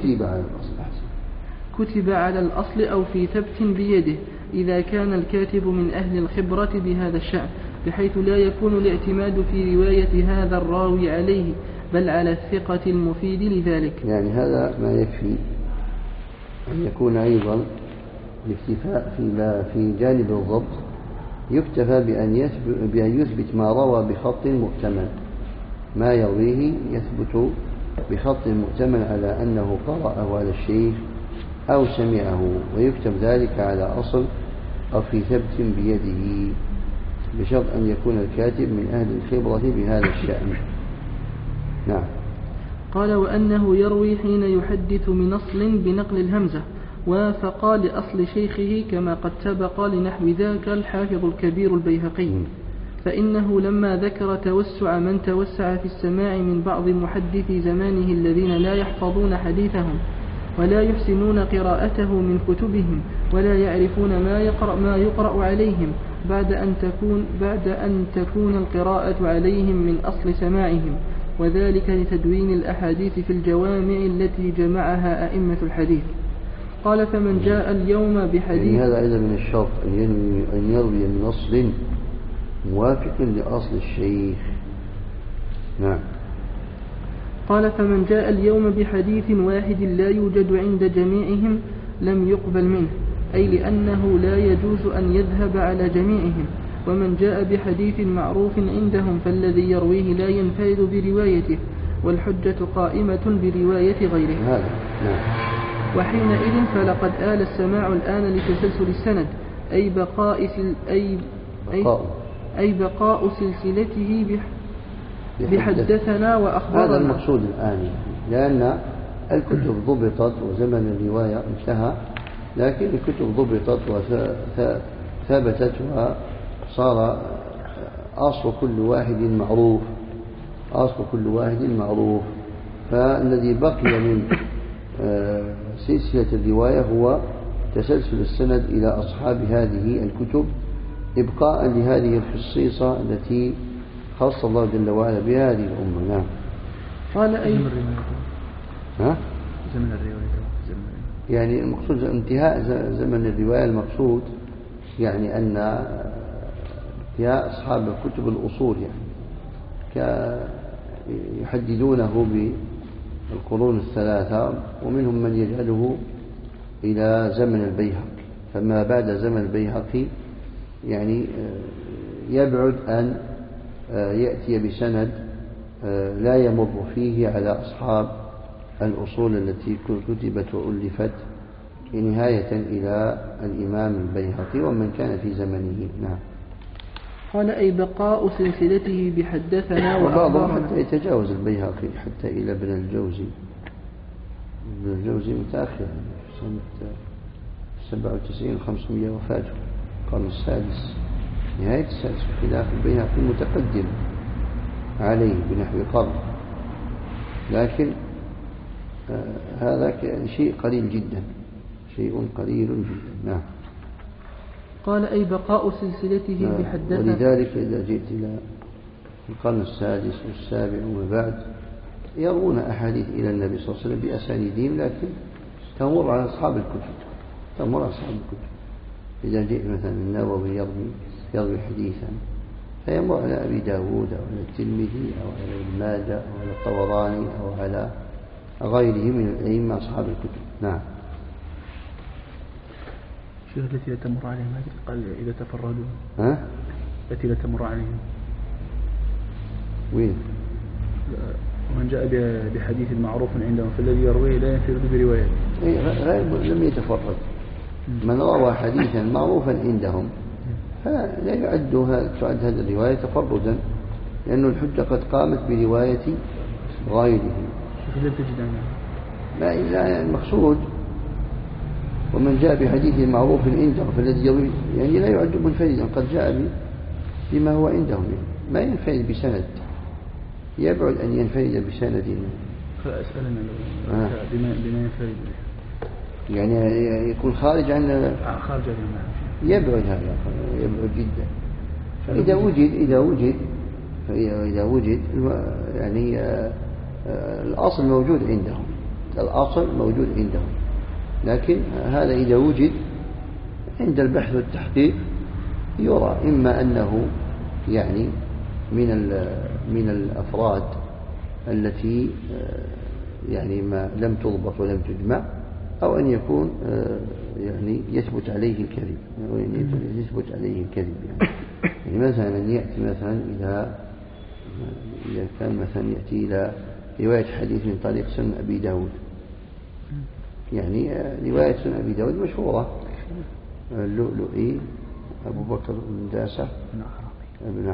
كتب على الأصل أو في ثبت بيده إذا كان الكاتب من أهل الخبرة بهذا الشأن، بحيث لا يكون الاعتماد في رواية هذا الراوي عليه بل على الثقة المفيد لذلك. يعني هذا ما يكفي أن يكون أيضا الاكتفاء في جانب الضبط يكتفى بأن يثبت ما روى بخط مؤتمن، ما يرويه يثبت بخط مؤتمن على أنه قرأه على الشيخ أو سمعه، ويكتب ذلك على أصل أو في ثبت بيده، بشرط أن يكون الكاتب من أهل الخبرة بهذا الشأن. نعم. قال وأنه يروي حين يحدث من أصل بنقل الهمزة وافق لأصل شيخه كما قد سبق لنحو ذاك الحافظ الكبير البيهقي، فإنه لما ذكر توسع من توسع في السماع من بعض محدثي زمانه الذين لا يحفظون حديثهم ولا يحسنون قراءته من كتبهم ولا يعرفون ما يقرأ عليهم بعد أن تكون القراءة عليهم من أصل سماعهم، وذلك لتدوين الأحاديث في الجوامع التي جمعها أئمة الحديث. قال فمن جاء اليوم بحديث، يعني هذا أيضا من الشرط أن يروي من أصل موافق لأصل الشيخ. نعم. قال فمن جاء اليوم بحديث واحد لا يوجد عند جميعهم لم يقبل منه، أي لأنه لا يجوز أن يذهب على جميعهم. ومن جاء بحديث معروف عندهم فالذي يرويه لا ينفرد بروايته، والحجة قائمة برواية غيره. هذا. نعم. وحينئذ فلقد آل السماع الآن لتسلسل السند، أي بقاء سلسلته بحدثنا وأخبرنا. هذا المقصود الآن، لأن الكتب ضبطت وزمن الرواية انتهى، لكن الكتب ضبطت وثبتت وصار أصل كل واحد معروف، فالذي بقي من سلسلة الرواية هو تسلسل السند إلى أصحاب هذه الكتب إبقاء لهذه الخصيصة التي خص الله جل وعلا بها هذه الأمة. نعم. قال أي زمن الرواية يعني المقصود انتهاء زمن الرواية، المقصود يعني أن انتهاء أصحاب الكتب الأصول يعني يحددونه بالقرون الثلاثة، ومنهم من يجعله إلى زمن البيهقي، فما بعد زمن البيهقي يعني يبعد أن يأتي بسند لا يمر فيه على أصحاب الأصول التي كتبت وألفت نهاية إلى الإمام البيهقي ومن كان في زمنه. نعم. قال أي بقاء سلسلته بحدثنا وبعضهم حتى يتجاوز البيهقي حتى إلى ابن الجوزي. ابن الجوزي متأخر سنة 97 500 وفاته، القرن السادس، نهاية السادس، خلاف البيهقي متقدم عليه بنحو قرن، لكن هذا شيء قليل جدا، شيء قليل جدا. نعم. قال أي بقاء سلسلته بحدثنا. ولذلك إذا جئت إلى القرن السادس والسابع وما بعد يروون أحاديث إلى النبي صلى الله عليه وسلم بأسانيدهم، لكن تمر على أصحاب الكتب. إذا جئت مثلا النووي يروي حديثا فيمر على أبي داود أو على الترمذي أو على ابن ماجه أو على الطبراني أو على غيره من الأئمة أصحاب الكتب. نعم. شيخ التي لا تمر عليهم هذه قال إذا تفردوا التي لا تمر عليهم وين؟ ومن جاء بحديث معروف عندهم فالذي يرويه لا ينفرد بروايته. غير لم يتفرد. من روى حديثا معروفا عندهم فلا تعد هذه الرواية تفردا، لأن الحجة قد قامت برواية غيره. لم تجد لا المقصود ومن جاء بحديث معروف عندهم فالذي يروي يعني لا يعد منفردا، قد جاء بما هو عندهم، يعني ما ينفرد بسند، يبعد أن ينفرد بسند. فأسألنا بما ينفرد يعني يكون خارج عن يبعد، هذا يبعد جدا. إذا وجد يعني الأصل موجود عندهم، لكن هذا إذا وجد عند البحث والتحقيق يرى إما أنه يعني من الأفراد التي يعني ما لم تضبط ولم تجمع، أو أن يكون يعني يثبت عليه الكذب، يعني مثلا يأتي مثلا إذا كان مثلا يأتي إلى رواية حديث من طريق سنن أبي داود، يعني رواية سنن أبي داود مشهورة، اللؤلؤي أبو بكر بن داسة ابن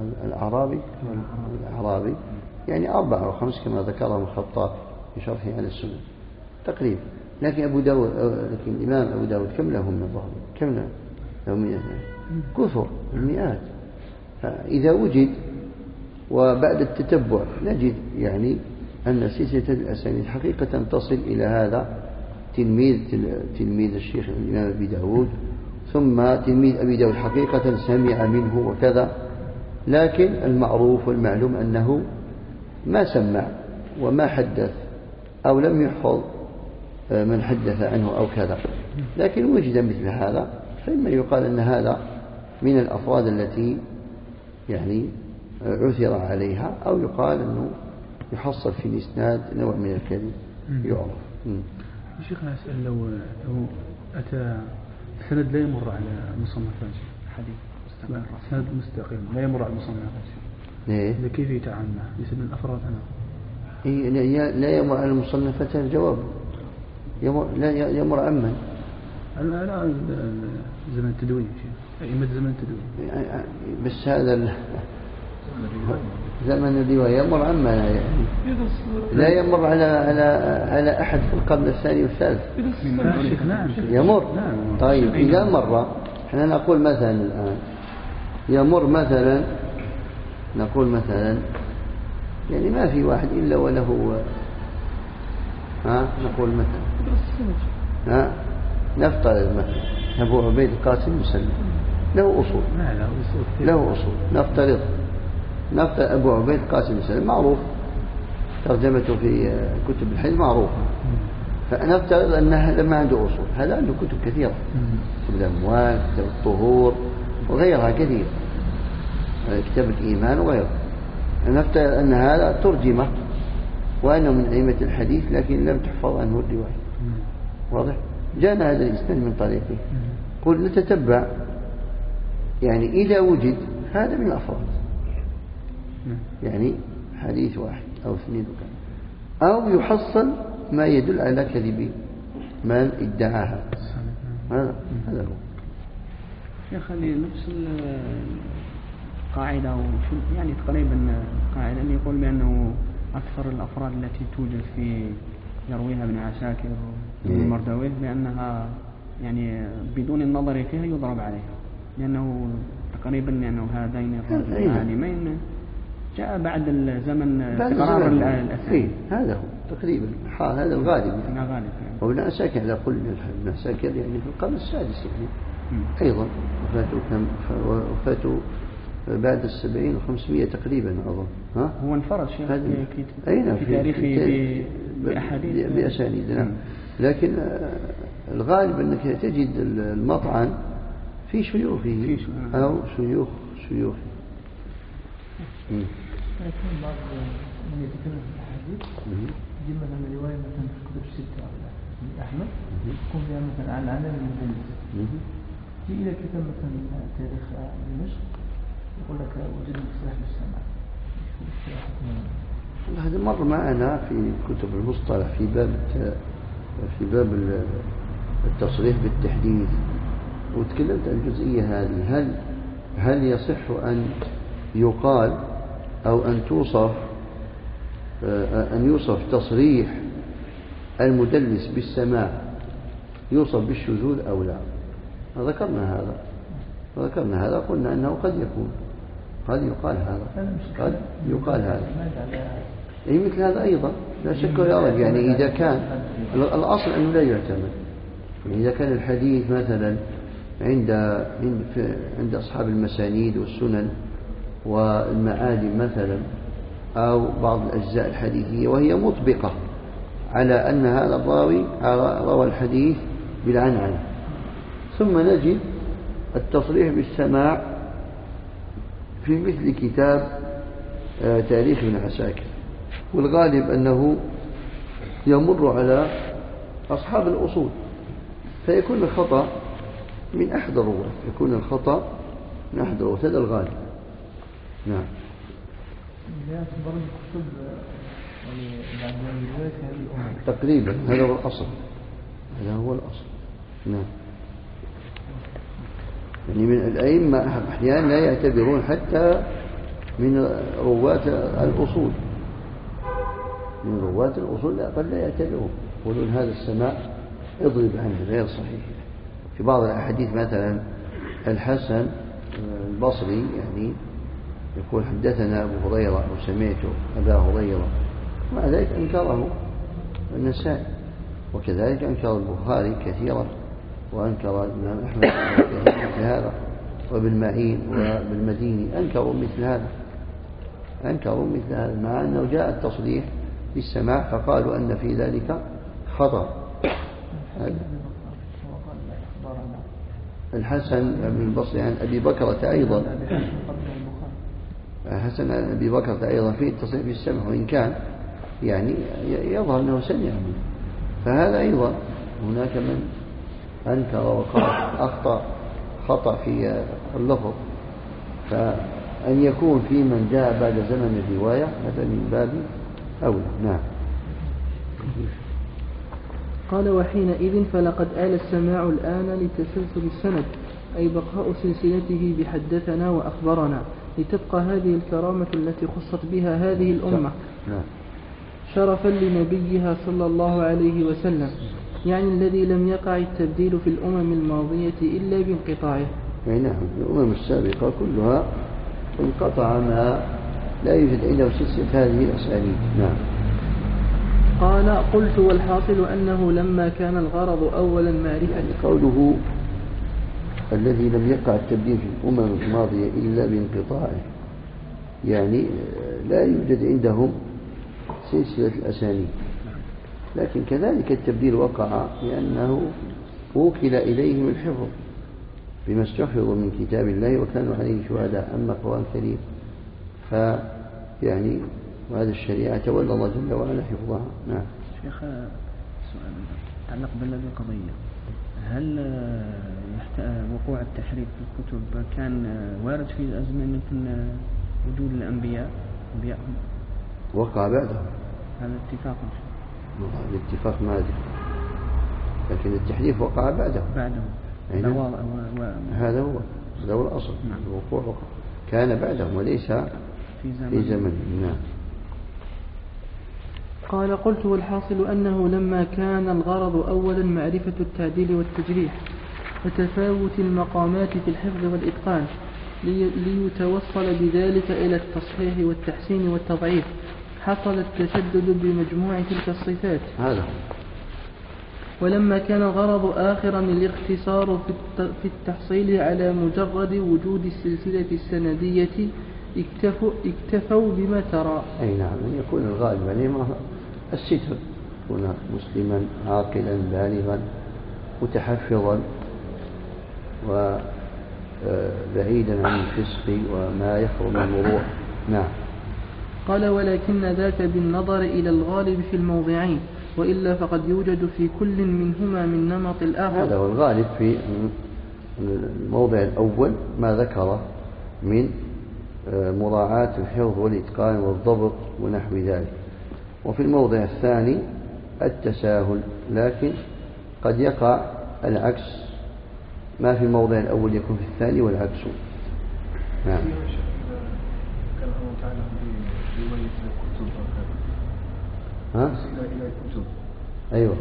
الأعرابي يعني 4 أو 5 كما ذكره الخطاب في شرحه على السنن تقريبا. لكن الإمام أبو داود كم له من الظهر، كم له من كثر المئات. فإذا وجد وبعد التتبع نجد يعني أن سلسلة الأسانيد حقيقة تصل إلى هذا تلميذ الشيخ الإمام أبي داود، ثم تلميذ أبي داود حقيقة سمع منه وكذا، لكن المعروف والمعلوم أنه ما سمع وما حدث أو لم يحفظ من حدث عنه أو كذا، لكن وجد مثل هذا، فإما يقال أن هذا من الأفراد التي يعني عثر عليها، أو يقال أنه يحصل في الإسناد نوع من الكذب يعرف. شيخنا أسأل لو أتى سند لا يمر على مصنفات حديث سند مستقيم لا يمر على المصنفات، ليه؟ كيف يتعامل معه؟ يسمى الأفراد لا يمر على المصنفات. الجواب لا يمر عمن لا زمن التدوين أئمة زمن التدوين، بس هذا زمن الرواية يمر عمنا، يعني لا يمر على أحد في القرن الثاني والثالث يمر. طيب إذا مر احنا نقول مثلا الآن يمر مثلا، نقول مثلا يعني ما في واحد إلا وله نقول مثلا نفترض مثلا أبو عبيد القاسم مسلم له أصول. له أصول. نفترض أبو عبيد قاسم السلام معروف، ترجمته في كتب الحديث معروفة، فنفترض أنه لما عنده أصول. هذا عنده كتب كثيرة، كتب الأموال، كتاب الطهور وغيرها كثير، كتاب الإيمان وغيره. نفترض أن هذا ترجمة وأنه من أئمة الحديث لكن لم تحفظ عنه الرواية. واضح؟ جاءنا هذا الإسناد من طريقه، قل نتتبع يعني إذا وجد هذا من الأفراد، يعني حديث واحد أو اثنين أو يحصل ما يدل على كذب من ادعاها. هذا هو. شيخ هذه نفس القاعدة يعني تقريبا قاعدة اللي يقول بأنه أكثر الأفراد التي توجد في يرويها ابن عساكر وابن مردويه بأنها يعني بدون النظر فيها يضرب عليها، لأنه تقريبا لأنه هذين العالمين جاء بعد الزمن تكرار الأسانيد. هذا هو تقريبا هذا الغالب يعني. يعني. وابن عساكر على كل ابن عساكر يعني في القرن السادس يعني أيضا وفاته بعد 70 و500 تقريبا أظن. هو انفرد شيخ في تاريخه بأسانيد. نعم. لكن الغالب أنك تجد المطعن في شيوخه أو شيوخه. لكن بعض من يتكلم في الحديث يجيب مثلا رواية مثلا في كتب الستة من أحمد يكون فيها مثلا عن عالم المدلس، في إلى كتاب مثلا تاريخ دمشق يقول لك وجدنا تصريح بالسمع. هذا مر معنا في كتب المصطلح في باب التصريح بالتحديث، وتكلمت عن الجزئية هذه. هل يصح أن يقال أو أن يوصف تصريح المدلس بالسماع يوصف بالشذوذ أو لا؟ ذكرنا هذا قلنا أنه قد يقال هذا أي مثل هذا أيضا لا شك ولا ريب. يعني إذا كان الأصل أنه لا يعتمد، إذا كان الحديث مثلا عند أصحاب المسانيد والسنن والمعاجم مثلا أو بعض الأجزاء الحديثية وهي مطبقة على أن هذا الراوي روى الحديث بالعنعنة، ثم نجد التصريح بالسماع في مثل كتاب تاريخ ابن عساكر، والغالب أنه يمر على أصحاب الأصول، فيكون الخطأ من أحد الرواة، هذا الغالب. نعم. تقريبا هذا هو الأصل. نعم. يعني من الأئمة أحيانا لا يعتبرون حتى من رواة الأصول قد لا يعتبرون، يقولون هذا السماع اضرب عنه غير صحيح. في بعض الأحاديث مثلا الحسن البصري يعني يقول حدثنا أبو هريرة أو سمعت أبا هريرة، مع ذلك أنكره النسائي، وكذلك أنكر البخاري كثيرا، وأنكر الإمام أحمد مثل هذا، وابن معين وابن مديني أنكروا مثل هذا مع أنه جاء التصريح بالسماع فقالوا أن في ذلك خطأ. الحسن بن البصري عن أبي بكرة أيضا، حسن عن أبي بكرة أيضا في التصريح بالسمع، وإن كان يعني يظهر أنه سمع منه، فهذا أيضا هناك من أنكر وقال خطأ في اللفظ، فأن يكون في من جاء بعد زمن الرواية هذا من باب أولى. نعم. قال وحينئذ فلقد آل السماع الآن لتسلسل السند، أي بقاء سلسلته بحدثنا وأخبرنا، لتبقى هذه الكرامة التي خصت بها هذه الأمة شرفا لنبيها صلى الله عليه وسلم، يعني الذي لم يقع التبديل في الأمم الماضية إلا بانقطاعه. نعم. الأمم السابقة كلها انقطع ما لا يوجد عنده سلسلة هذه الأساليب. نعم. قال قلت والحاصل أنه لما كان الغرض أولا معرفة، قوله الذي لم يقع التبديل في الأمم الماضية إلا بانقطاعه، يعني لا يوجد عندهم سلسلة الأسانيد، لكن كذلك التبديل وقع لأنه وكل إليهم الحفظ بما استحفظوا من كتاب الله وكانوا عليه شهداء. أما القرآن الكريم فيعني وهذا الشريعة تولى الله جل وعلا حفظها. نعم. شيخ سؤال يتعلق بهذه القضية، هل وقوع التحريف في الكتب كان وارد في أزمنة وجود الأنبياء؟ وقع بعده هذا اتفاق الاتفاق ما أدري، لكن التحريف وقع بعده هذا هو الأصل. نعم. الوقوع وقع كان بعده وليس في زمن. نعم. قال قلت والحاصل أنه لما كان الغرض أولا معرفة التعديل والتجريح وتفاوت المقامات في الحفظ والإتقان ليتوصل بذلك إلى التصحيح والتحسين والتضعيف، حصل التشدد بمجموع تلك الصفات. هذا. ولما كان الغرض آخرا الاختصار في التحصيل على مجرد وجود السلسلة السندية اكتفوا بما ترى. أي نعم، يكون الغالب عليه الستر، يكون مسلما عاقلا بالغا متحفظا وبعيدا عن الفسق وما يحرم المروءة. نعم. قال ولكن ذاك بالنظر إلى الغالب في الموضعين، وإلا فقد يوجد في كل منهما من نمط الآخر. هذا هو الغالب في الموضع الأول ما ذكر من مراعاة الحفظ والإتقان والضبط ونحو ذلك، وفي الموضع الثاني التساهل، لكن قد يقع العكس، ما في الموضع الأول يكون في الثاني والعكس. نعم. ها؟ أيوة.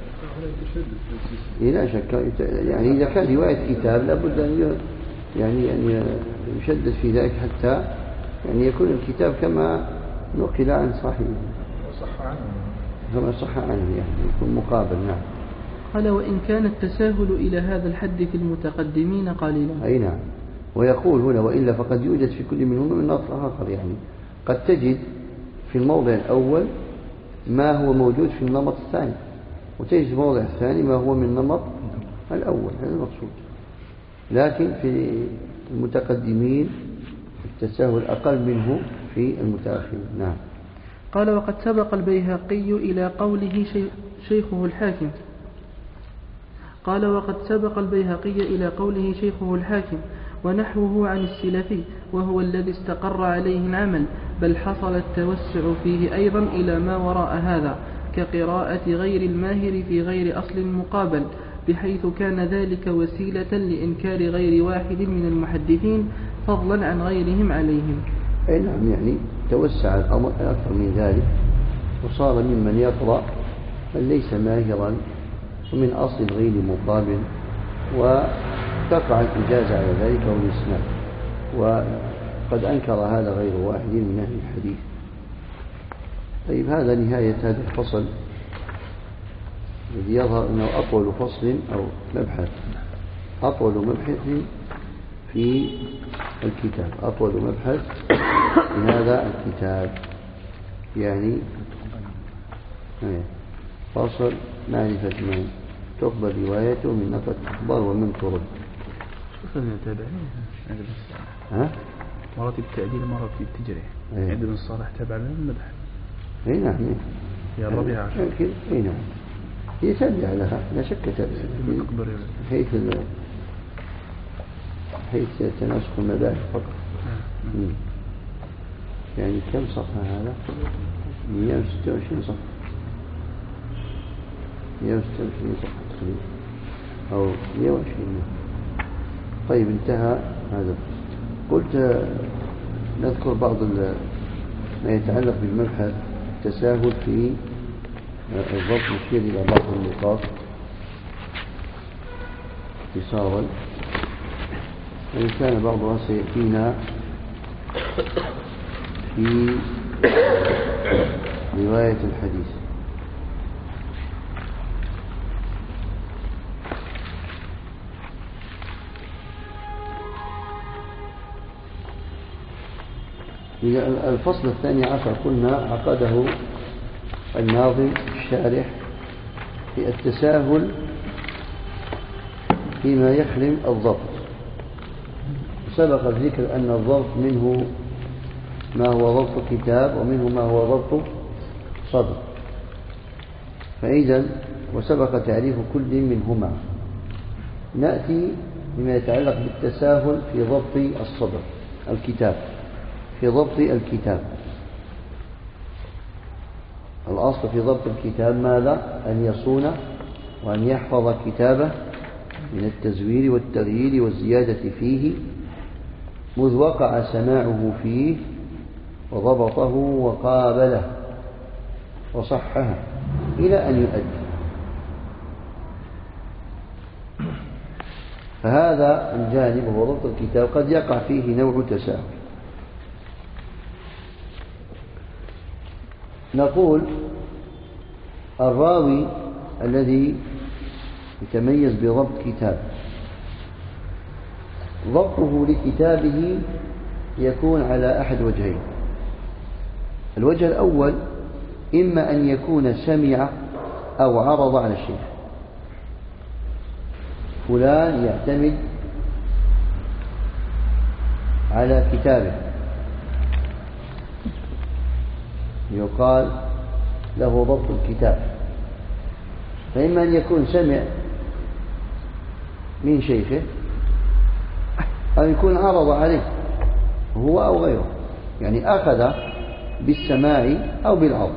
لا شك، يعني إذا كان رواية كتاب لابد أن يعني يشدد في ذلك حتى يعني يكون الكتاب كما نقل عن صاحبه كما صح عنه، يعني يكون مقابل. نعم. قال وإن كان التساهل إلى هذا الحد في المتقدمين قليلا. أي نعم. ويقول هنا وإلا فقد يوجد في كل منهما من نمط آخر، يعني قد تجد في الموضع الأول ما هو موجود في النمط الثاني، وتجد في الموضع الثاني ما هو من النمط الأول، هذا المقصود. لكن في المتقدمين التساهل أقل منه في المتأخرين. نعم. قال وقد سبق البيهقي إلى قوله شيخه الحاكم. قال وقد سبق البيهقي إلى قوله شيخه الحاكم ونحوه عن السلفي، وهو الذي استقر عليه العمل، بل حصل التوسع فيه أيضا إلى ما وراء هذا، كقراءة غير الماهر في غير أصل مقابل، بحيث كان ذلك وسيلة لإنكار غير واحد من المحدثين فضلا عن غيرهم عليهم. أي نعم، يعني توسع الأمر أكثر من ذلك، وصار ممن يقرأ من ليس ماهرا ومن أصل غير مقابل، وتقع الإجازة على ذلك والإسناد، وقد أنكر هذا غير واحد من أهل الحديث. طيب، هذا نهاية هذا الفصل الذي يظهر أنه أطول فصل أو مبحث، أطول مبحث في الكتاب، أطول مبحث في هذا الكتاب، يعني فصل معرفة من تقبل روايته من نقل الأخبار ومن ترد. شوف نتابع ها؟ مراتب التعديل مراتب التجريح. عند ابن الصالح تابع لنا المبحث. اي نعم. يا الربيع عشر. اي نعم. هي تابعة لها لا شك، تابعة حيث تناسق المباحث فقط. يعني كم صفحة هذا؟ 126 صفحة، 126 صفحة تقريبا أو 120. طيب، انتهى هذا. قلت نذكر بعض ما يتعلق بالمبحث، التساهل في الضبط، نشير إلى بعض النقاط اختصارا، وإن كان بعضها سيأتينا في رواية الحديث. الفصل الثاني عشر قلنا عقده الناظم الشارح في التساهل فيما يخرم الضبط. سبق الذكر أن الضبط منه ما هو ضبط كتاب ومنه ما هو ضبط صدر، فإذا وسبق تعريف كل منهما. نأتي بما يتعلق بالتساهل في ضبط الصدر الكتاب. في ضبط الكتاب الأصل في ضبط الكتاب ماذا؟ أن يصون وأن يحفظ كتابه من التزوير والتغيير والزيادة فيه مذ وقع سماعه فيه وضبطه وقابله وصحه إلى أن يؤدي. فهذا الجانب هو ضبط الكتاب قد يقع فيه نوع تساهل. نقول الراوي الذي يتميز بضبط كتاب ضبطه لكتابه يكون على أحد وجهين. الوجه الأول إما أن يكون سمع أو عرض على الشيخ. فلان يعتمد على كتابه يقال له ضبط الكتاب، فإما أن يكون سمع من شيخه أو يكون عرض عليه هو أو غيره، يعني أخذ بالسماع أو بالعرض.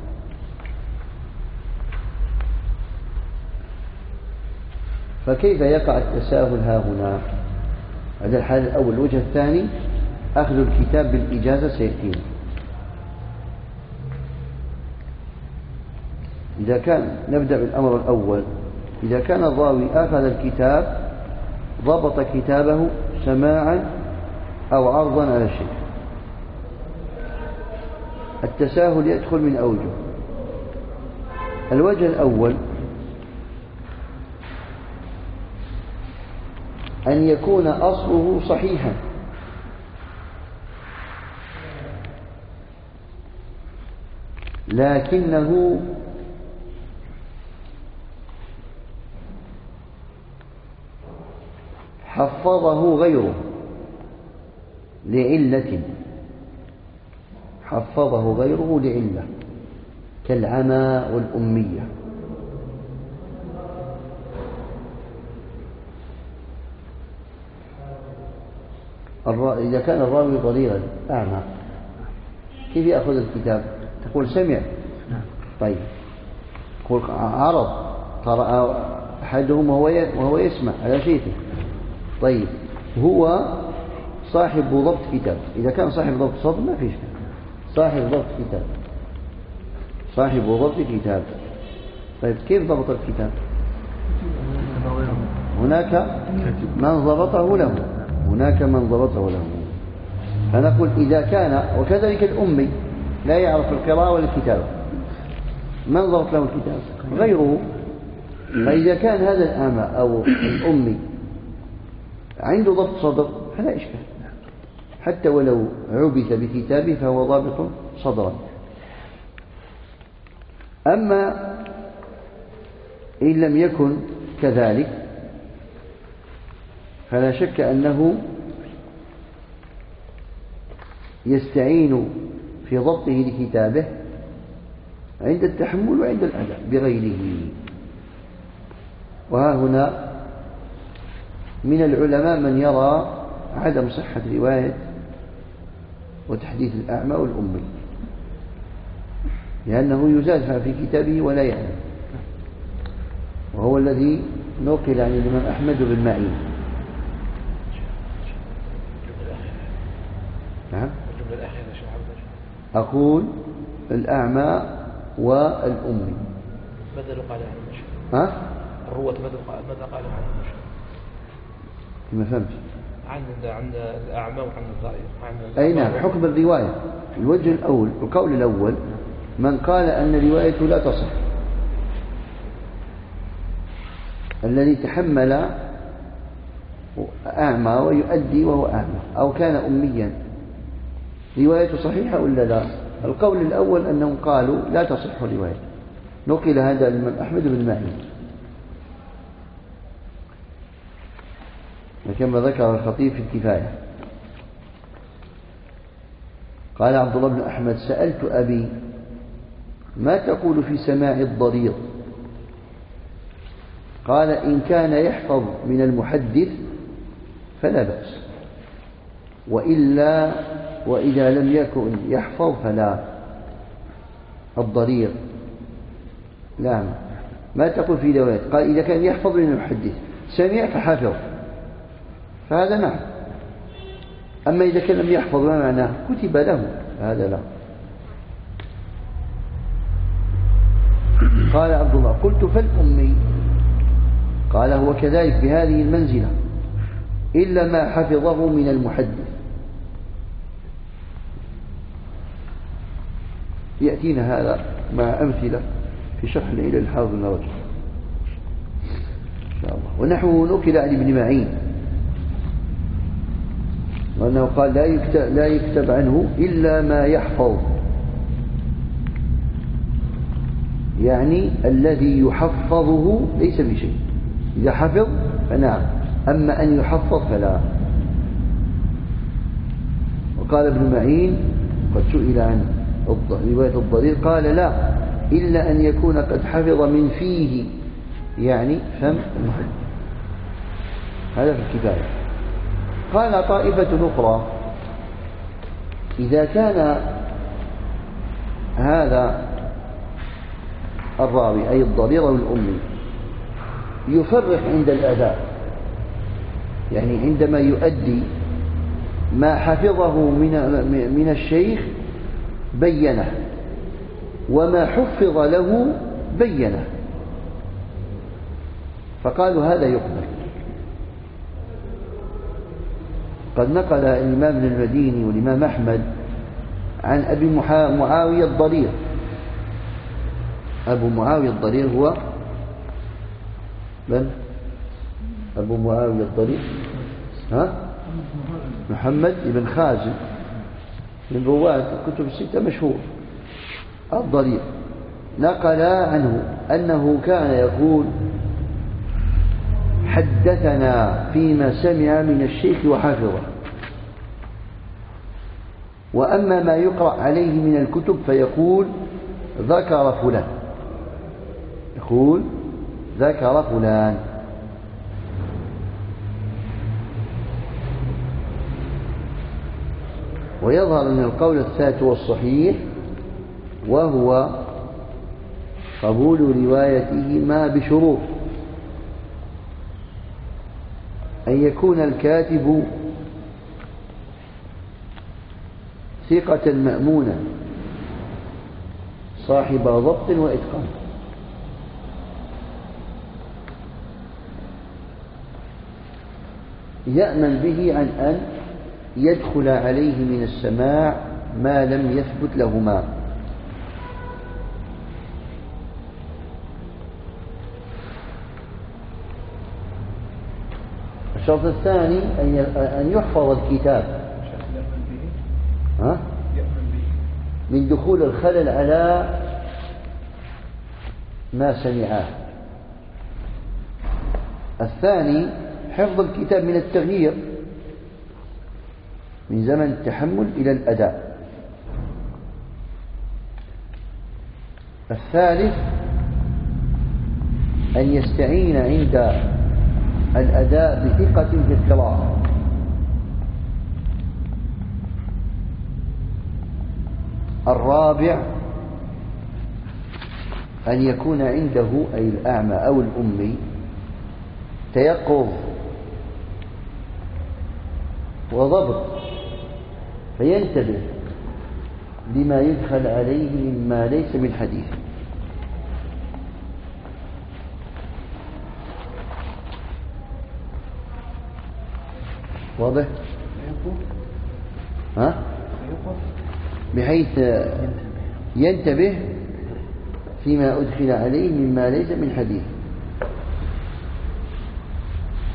فكيف يقع التساهل ها هنا؟ هذا الحال الأول. الوجه الثاني أخذ الكتاب بالإجازة سيأتينا. إذا كان نبدأ بالأمر الأول، إذا كان الراوي أخذ الكتاب ضبط كتابه سماعا أو عرضا على الشيخ، التساهل يدخل من أوجه. الوجه الأول أن يكون أصله صحيحا لكنه حفظه غيره لعلة، حفظه غيره لعلة كالعمى والأمية. إذا كان الراوي ضريرا أعمى كيف يأخذ الكتاب؟ تقول سمع، طيب تقول عرض، قرأ أحدهم وهو يسمع على شيخه، طيب هو صاحب ضبط كتاب. إذا كان صاحب ضبط صدر ما فيش، صاحب ضبط كتاب، صاحب ضبط كتاب. طيب كيف ضبط الكتاب؟ هناك من ضبطه له، هناك من ضبطه له. فنقول إذا كان، وكذلك الأمي لا يعرف القراءة ولا الكتابة، من ضبط له الكتاب؟ غيره. فإذا كان هذا الأعمى أو الأمي عنده ضبط صدر فلا إشكال، حتى ولو عبث بكتابه فهو ضابط صدرا. أما إن لم يكن كذلك فلا شك أنه يستعين في ضبطه لكتابه عند التحمل وعند الأداء بغيره. وها هنا من العلماء من يرى عدم صحة رواية وتحديث الأعمى والأمي، لأنه يزادها في كتابه ولا يعلم، وهو الذي نقل عن الإمام أحمد بالمعين. نعم، أقول الأعمى والأمي. ماذا قال عن المشهور؟ ها؟ الرواة ماذا قال عن المشهور؟ ما فهمت. عند الأعمى وعند الضرير. أي نعم، حكم الرواية. الوجه الأول، القول الأول من قال أن روايته لا تصح، الذي تحمل أعمى ويؤدي وهو أعمى، أو كان أميا روايته صحيحة ولا لا؟ القول الأول أنهم قالوا لا تصح رواية، نقل هذا الإمام أحمد بن معين كما ذكر الخطيب في الكفاية. قال عبد الله بن أحمد: سألت أبي ما تقول في سماع الضرير؟ قال: إن كان يحفظ من المحدث فلا بأس، وإلا وإذا لم يكن يحفظ فلا. الضرير نعم. ما تقول في رواية؟ قال: إذا كان يحفظ من المحدث، سمع فحفظ فهذا نعم. أما إذا كان لم يحفظ ما معناه؟ كتب له، هذا لا. قال عبد الله: قلت فالأمي؟ قال: هو كذلك بهذه المنزلة إلا ما حفظه من المحدث. يأتينا هذا مع أمثلة في شرح إلى الحافظ بن رجب إن شاء الله. ونحو نقل عن ابن معين وأنه قال: لا يكتب عنه إلا ما يحفظ، يعني الذي يحفظه ليس بشيء. إذا حفظ فنعم، أما أن يحفظ فلا. وقال ابن معين قد سئل عن رواية الضرير قال: لا، إلا أن يكون قد حفظ من فيه، يعني فم المحدث. هذا في الكفاية. قال طائفة أخرى: إذا كان هذا الراوي أي الضرير أو الأمي يفرق عند الأداء، يعني عندما يؤدي ما حفظه من الشيخ بينه، وما حفظ له بينه، فقالوا هذا يقبل. قد نقل الإمام ابن المديني والإمام أحمد عن أبي معاوية الضرير. أبو معاوية الضرير هو من؟ أبو معاوية الضرير محمد بن خازن من رواة الكتب الستة مشهور الضرير. نقل عنه أنه كان يقول: حدثنا فيما سمع من الشيخ وحفظه، وأما ما يقرأ عليه من الكتب فيقول: ذكر فلان، يقول ذكر فلان. ويظهر أن القول الثالث والصحيح، وهو قبول روايتهما بشروط: أن يكون الكاتب ثقة مأمونا صاحب ضبط وإتقان، يأمن به عن أن يدخل عليه من السماع ما لم يثبت لهما. الشرط الثاني أن يحفظ الكتاب من دخول الخلل على ما سمعاه. الثاني حفظ الكتاب من التغيير من زمن التحمل إلى الأداء. الثالث أن يستعين عند الأداء بثقة في القراءة. الرابع أن يكون عنده أي الأعمى أو الأمي تيقظ وضبط، فينتبه لما يدخل عليه مما ليس من حديث. واضح؟ بحيث ينتبه فيما أدخل عليه مما ليس من حديث.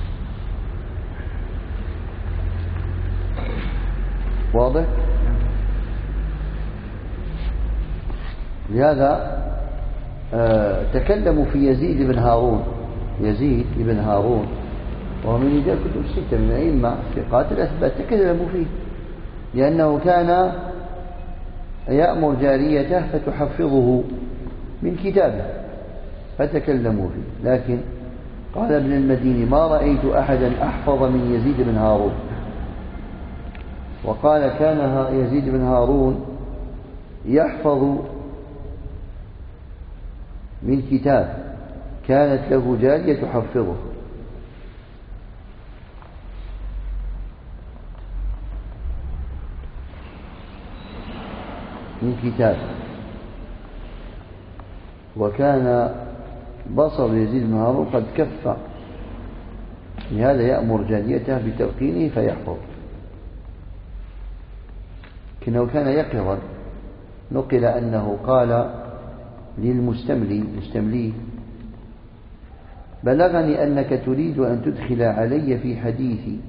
واضح؟ لهذا تكلموا في يزيد بن هارون وهو من رجال كتب الستة من الأئمة الثقات الأثبات، تكلموا فيه لأنه كان يأمر جاريته فتحفظه من كتابه فتكلموا فيه. لكن قال ابن المديني ما رأيت أحدا أحفظ من يزيد بن هارون. وقال كان يزيد بن هارون يحفظ من كتاب كانت له جارية تحفظه. من كتاب، وكان بصر يزيد بن هارون قد كف، لهذا يأمر جاريته بتلقينه فيحفظ. لكنه كان يقظا. نقل أنه قال للمستملي بلغني أنك تريد أن تدخل علي في حديثي،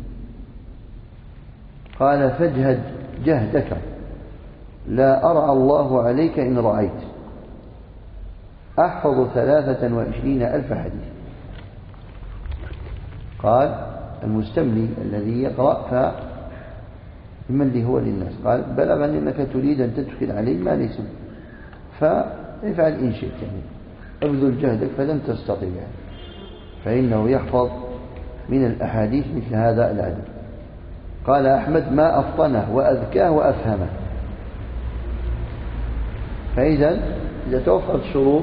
قال فاجهد جهدك لا أرعى الله عليك إن رأيت، أحفظ 23,000 حديث. قال المستملي الذي يقرأ فمن اللي هو للناس، قال بلغني أنك تريد أن تدخل علي ما ليس، فافعل إن شئت، يعني ابذل جهدك فلن تستطيع، يعني فإنه يحفظ من الأحاديث مثل هذا العدد. قال أحمد ما أفطنه وأذكاه وأفهمه. فإذا إذا توفرت الشروط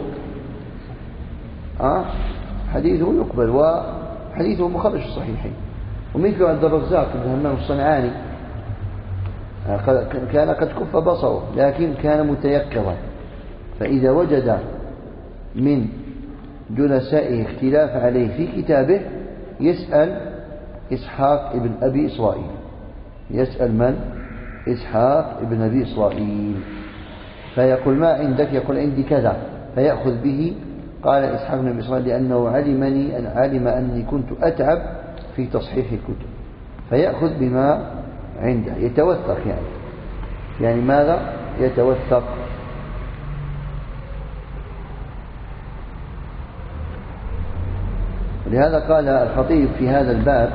حديثه يقبل، وحديثه مخرج الصحيحين. ومثل عبد الرزاق بن همام الصنعاني كان قد كف بصره لكن كان متيقظا، فإذا وجد من جلسائه اختلاف عليه في كتابه يسأل إسحاق ابن أبي إسرائيل. يسأل من؟ إسحاق ابن أبي إسرائيل، فيقول ما عندك؟ يقول عندي كذا، فيأخذ به. قال إسحاق بن أبي إسرائيل لأنه علم أني كنت أتعب في تصحيح الكتب، فيأخذ بما عنده، يتوثق يعني ماذا؟ يتوثق. ولهذا قال الخطيب في هذا الباب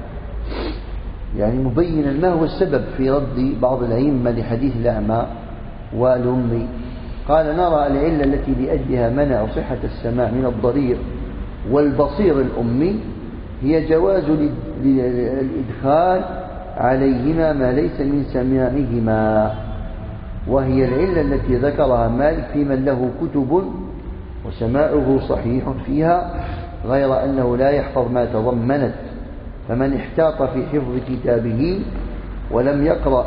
يعني مبينا ما هو السبب في رد بعض الأئمة لحديث الأعمى والأمي. قال نرى العلة التي لأجلها منع صحة السماع من الضرير والبصير الأمي هي جواز الإدخال عليهما ما ليس من سماعهما، وهي العلة التي ذكرها مالك في من له كتب وسماعه صحيح فيها غير أنه لا يحفظ ما تضمنت، فمن احتاط في حفظ كتابه ولم يقرأ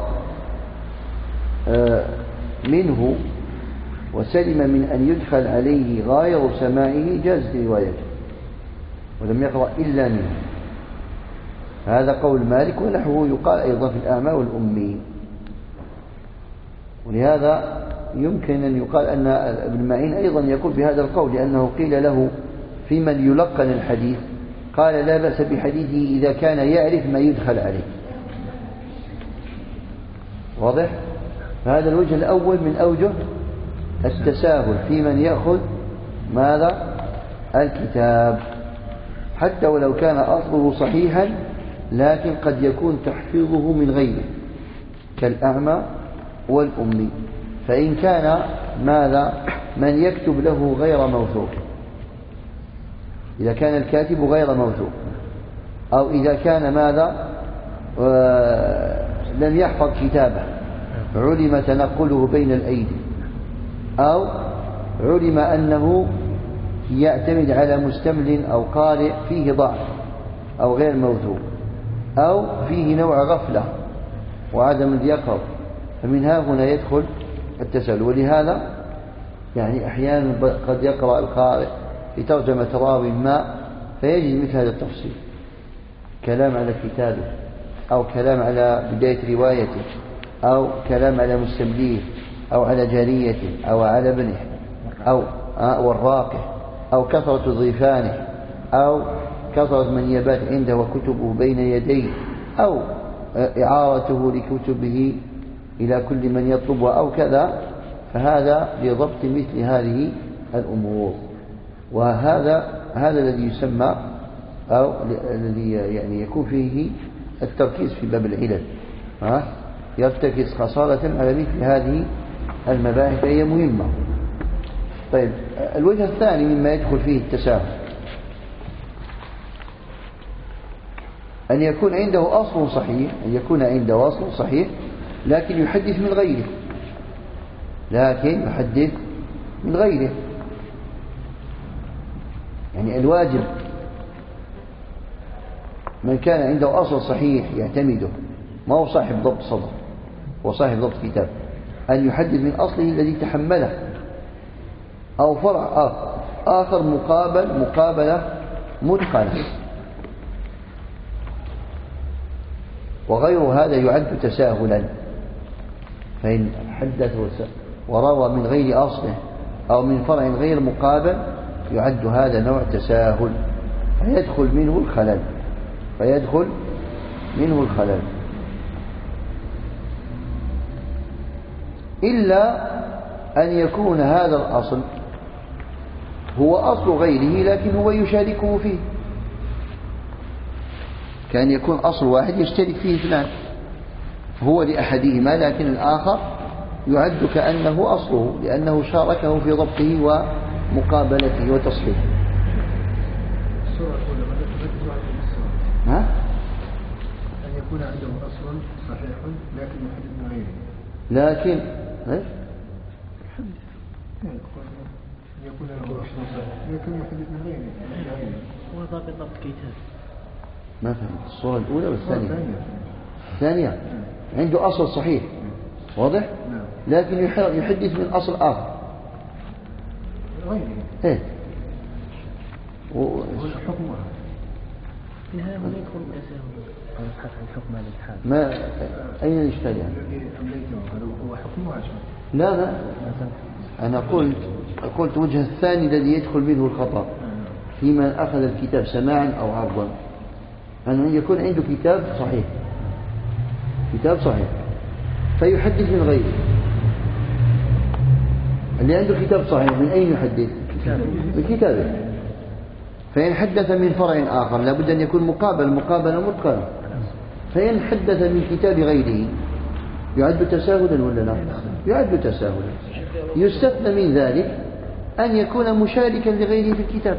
منه وسلم من أن يدخل عليه غاير سماعه جاز روايته، ولم يقرأ إلا منه. هذا قول مالك، ونحوه يقال أيضا في الأعمى والأمي. ولهذا يمكن أن يقال أن ابن معين أيضا يقول بهذا القول، لأنه قيل له في من يلقن الحديث قال لا بأس بحديثه إذا كان يعرف ما يدخل عليه. واضح؟ هذا الوجه الأول من أوجه التساهل في من يأخذ ماذا؟ الكتاب، حتى ولو كان أصله صحيحا لكن قد يكون تحفيظه من غيره كالأعمى والأمي. فإن كان ماذا؟ من يكتب له غير موثوق، إذا كان الكاتب غير موثوق، أو إذا كان ماذا؟ لم يحفظ كتابه علم تنقله بين الأيدي، أو علم أنه يعتمد على مستمل أو قارئ فيه ضعف أو غير موثوق، أو فيه نوع غفلة وعدم اليقظة، فمن ها هنا يدخل التساهل. ولهذا يعني أحيانا قد يقرأ القارئ في ترجمة راوي ما فيجد مثل هذا التفصيل، كلام على كتابه، أو كلام على بداية روايته، أو كلام على مستمليه، أو على جاريته، أو على ابنه، أو والراقه، أو كثرة ضيفانه، أو كثرة من يبات عنده وكتبه بين يديه، أو إعارته لكتبه إلى كل من يطلبها أو كذا. فهذا لضبط مثل هذه الأمور. وهذا الذي يسمى أو الذي يعني يكون فيه التركيز في باب العلل، يرتكز خاصة على مثل هذه المباحث، هي مهمة. طيب، الوجه الثاني مما يدخل فيه التساهل أن يكون عنده أصل صحيح، لكن يحدث من غيره، يعني الواجب من كان عنده أصل صحيح يعتمده، ما هو صاحب ضبط صدر وصاحب ضبط كتاب، أن يحدث من أصله الذي تحمله، أو فرع آخر مقابلة متقنة، وغير هذا يعد تساهلا. فإن حدث وروى من غير أصله أو من فرع غير مقابل يعد هذا نوع تساهل، فيدخل منه الخلل. إلا أن يكون هذا الأصل هو أصل غيره لكن هو يشاركه فيه، كان يكون أصل واحد يشترك فيه اثنان، هو لأحدهما لكن الآخر يعد كأنه أصله لأنه شاركه في ضبطه ومقابلته وتصحيحه. أن يكون عنده أصل صحيح لكن يحدث من غيره، لكن يكون له أصل صحيح لكن يحدث من غيره. وضابط كتاب ما فهمت الصورة الأولى والثانية؟ الثانية عنده أصل صحيح واضح، لكن يحدث من أصل آخر غيره. حكمها في هذا لا يكون تساهل. نبحث عن حكم الإلحاد. ما أين الإشكال يعني؟ الذي أمليته هو حكمها. لا أنا قلت وجه الثاني الذي يدخل منه الخطأ في من أخذ الكتاب سماعا أو عرضا، أن يكون عنده كتاب صحيح فيحدث من غيره. اللي عنده كتاب صحيح من أين يحدث؟ من كتابه. فإن حدث من فرع آخر لابد أن يكون مقابلة متقنة. فإن حدث من كتاب غيره يعد تساهلا ولا لا؟ يعد تساهلا. يستثنى من ذلك أن يكون مشاركا لغيره في الكتاب.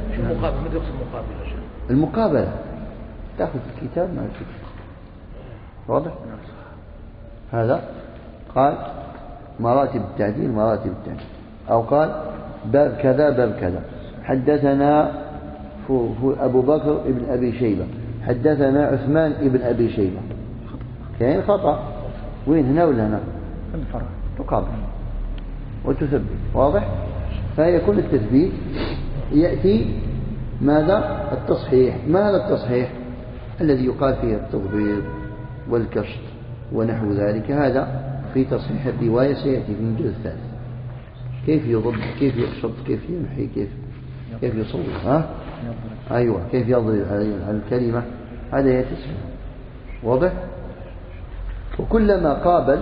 المقابلة تأخذ الكتاب مع الكتاب، واضح؟ هذا قال مراتب التعديل، أو قال باب كذا حدثنا أبو بكر ابن أبي شيبة، حدثنا عثمان ابن أبي شيبة، كاين خطأ وين هنا ولا هنا؟ الفرع تقابل وتثبت، واضح؟ فيكون التثبيت يأتي ماذا؟ التصحيح. ما هذا التصحيح الذي يقال فيه التضبيط والكشط ونحو ذلك؟ هذا في تصحيح الرواية سيأتي في الجزء الثالث، كيف يضبط، كيف يقشط، كيف يمحي، كيف يصور، أيوة، كيف يضرب على الكلمة، هذا يتسمى، واضح؟ وكلما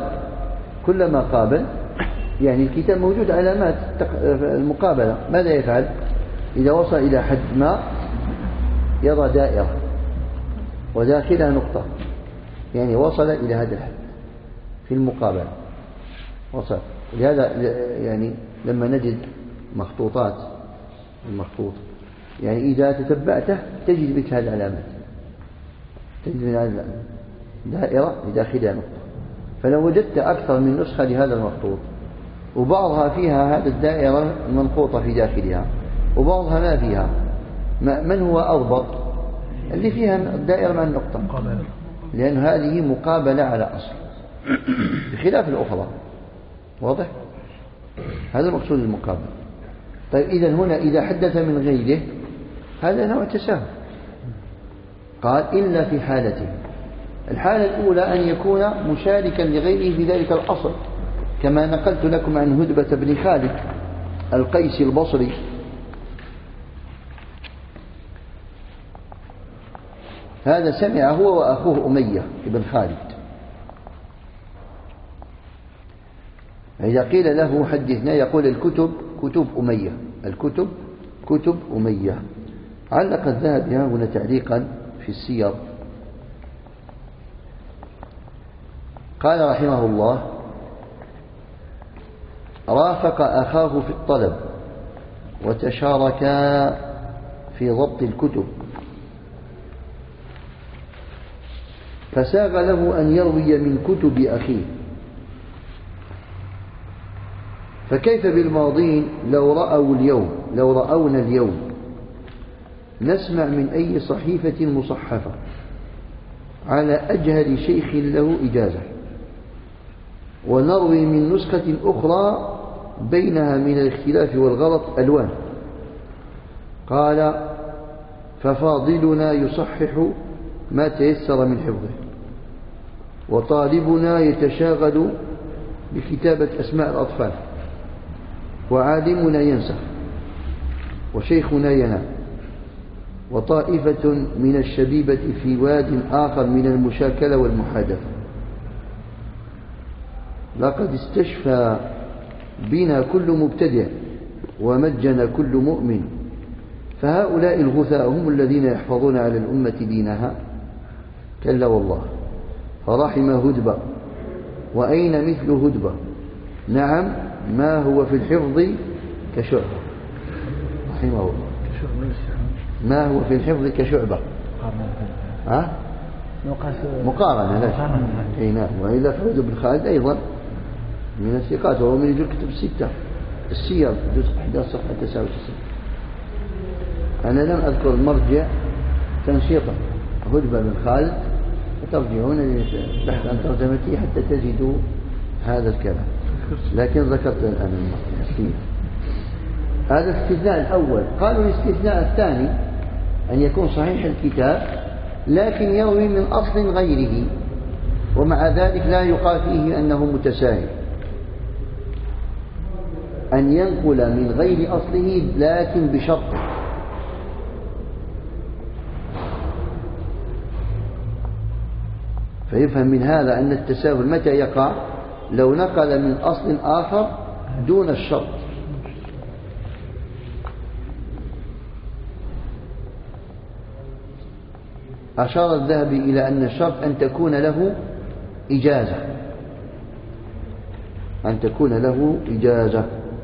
قابل يعني الكتاب موجود علامات المقابلة، ماذا يفعل؟ إذا وصل إلى حد ما يضع دائرة وداخلها نقطة، يعني وصل إلى هذا الحد في المقابلة، وصل لهذا. يعني لما نجد المخطوط يعني إذا تتبعته تجد بك هذه العلامات، تجد من هذه دائرة بداخلها نقطة. فلو وجدت أكثر من نسخة لهذا المخطوط وبعضها فيها هذه الدائرة المنقوطة في داخلها وبعضها ما فيها، من هو أضبط؟ اللي فيها الدائرة مع النقطة، لأن هذه مقابلة على أصل بخلاف الأخرى، واضح؟ هذا المقصود المقابلة. طيب إذن هنا إذا حدث من غيره هذا نوع تساهل. قال إلا في حالته، الحالة الأولى أن يكون مشاركا لغيره في ذلك الأصل، كما نقلت لكم عن هدبة بن خالد القيسي البصري هذا سمع هو وأخوه أمية بن خالد إذا قيل له حدثنا يقول الكتب كتب أمية، الكتب كتب أمية. علق الذهبي هنا تعليقا في السير، قال رحمه الله: رافق أخاه في الطلب وتشاركا في ضبط الكتب، فساغ له أن يروي من كتب أخيه، فكيف بالماضين لو رأونا اليوم نسمع من أي صحيفة مصحفة على أجهل شيخ له إجازة، ونروي من نسخة أخرى بينها من الاختلاف والغلط ألوان. قال: ففاضلنا يصحح ما تيسر من حفظه، وطالبنا يتشاغل بكتابة أسماء الأطفال، وعالمنا ينسخ، وشيخنا ينام، وطائفة من الشبيبة في واد آخر من المشاكلة والمحادثة. لقد استشفى بنا كل مبتدع ومجن كل مؤمن، فهؤلاء الغثاء هم الذين يحفظون على الأمة دينها؟ كلا والله، فرحم هدبة، وأين مثل هدبة؟ نعم، ما هو في الحفظ كشعبة، رحمه الله. ما هو في الحفظ كشعبة، مقارنة لا شك. اي نعم. وإلا فرد بن خالد أيضا من الثقات، وهو من الكتب الستة، السير جزء 11 صفحة 99. أنا لم أذكر المرجع تنشيطا، هدبة بن خالد، فترجعون للبحث عن ترجمته حتى تجدوا هذا الكلام، لكن ذكرت الآن المرجع. هذا الاستثناء الأول. قالوا الاستثناء الثاني أن يكون صحيح الكتاب لكن يروي من أصل غيره، ومع ذلك لا يقال فيه أنه متساهل، أن ينقل من غير أصله لكن بشرط. فيفهم من هذا أن التساهل متى يقع؟ لو نقل من أصل آخر دون الشرط. أشار الذهبي إلى أن الشرط أن تكون له إجازة، أن تكون له إجازة،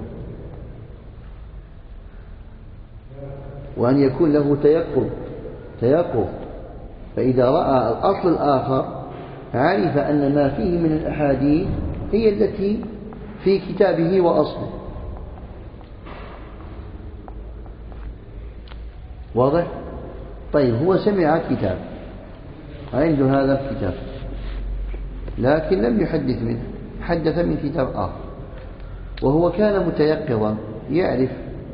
وأن يكون له تيقظ، فإذا رأى الأصل الآخر عرف أن ما فيه من الأحاديث هي التي في كتابه وأصله. واضح؟ طيب، هو سمع كتاب، عنده هذا الكتاب، لكن لم يحدث منه، حدث من كتاب آخر، وهو كان متيقظا يعرف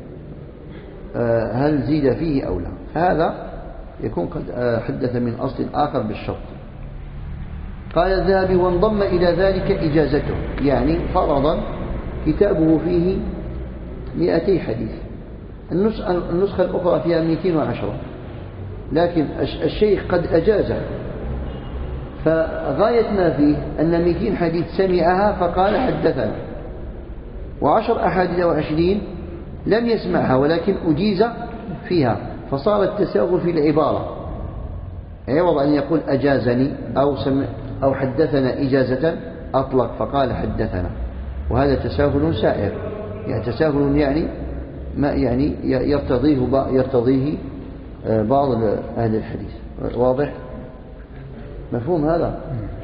هل زيد فيه أو لا، فهذا يكون قد حدث من أصل آخر بالشرط. قال الذهبي: وانضم إلى ذلك إجازته، يعني فرضا كتابه فيه 200 حديث، النسخة الأخرى فيها 210، لكن الشيخ قد أجازه، فغاية ما فيه أن 200 حديث سمعها فقال حدثنا، و10 أحاديث أو 20 لم يسمعها ولكن أجيز فيها، فصار التساهل في العبارة، عوض أن يقول أجازني أو حدثنا إجازة أطلق فقال حدثنا، وهذا تساهل سائر، يعني تساهل يعني ما يعني يرتضيه بعض أهل الحديث. واضح؟ مفهوم هذا؟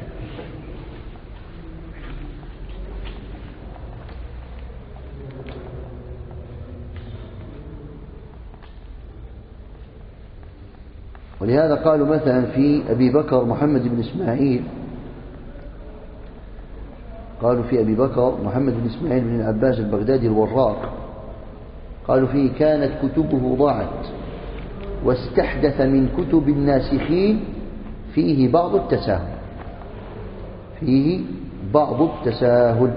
ولهذا قالوا مثلا في أبي بكر محمد بن إسماعيل، قالوا في أبي بكر محمد بن إسماعيل بن العباس البغدادي الوراق، قالوا فيه كانت كتبه ضاعت واستحدث من كتب الناسخين فيه بعض التساهل، فيه بعض التساهل.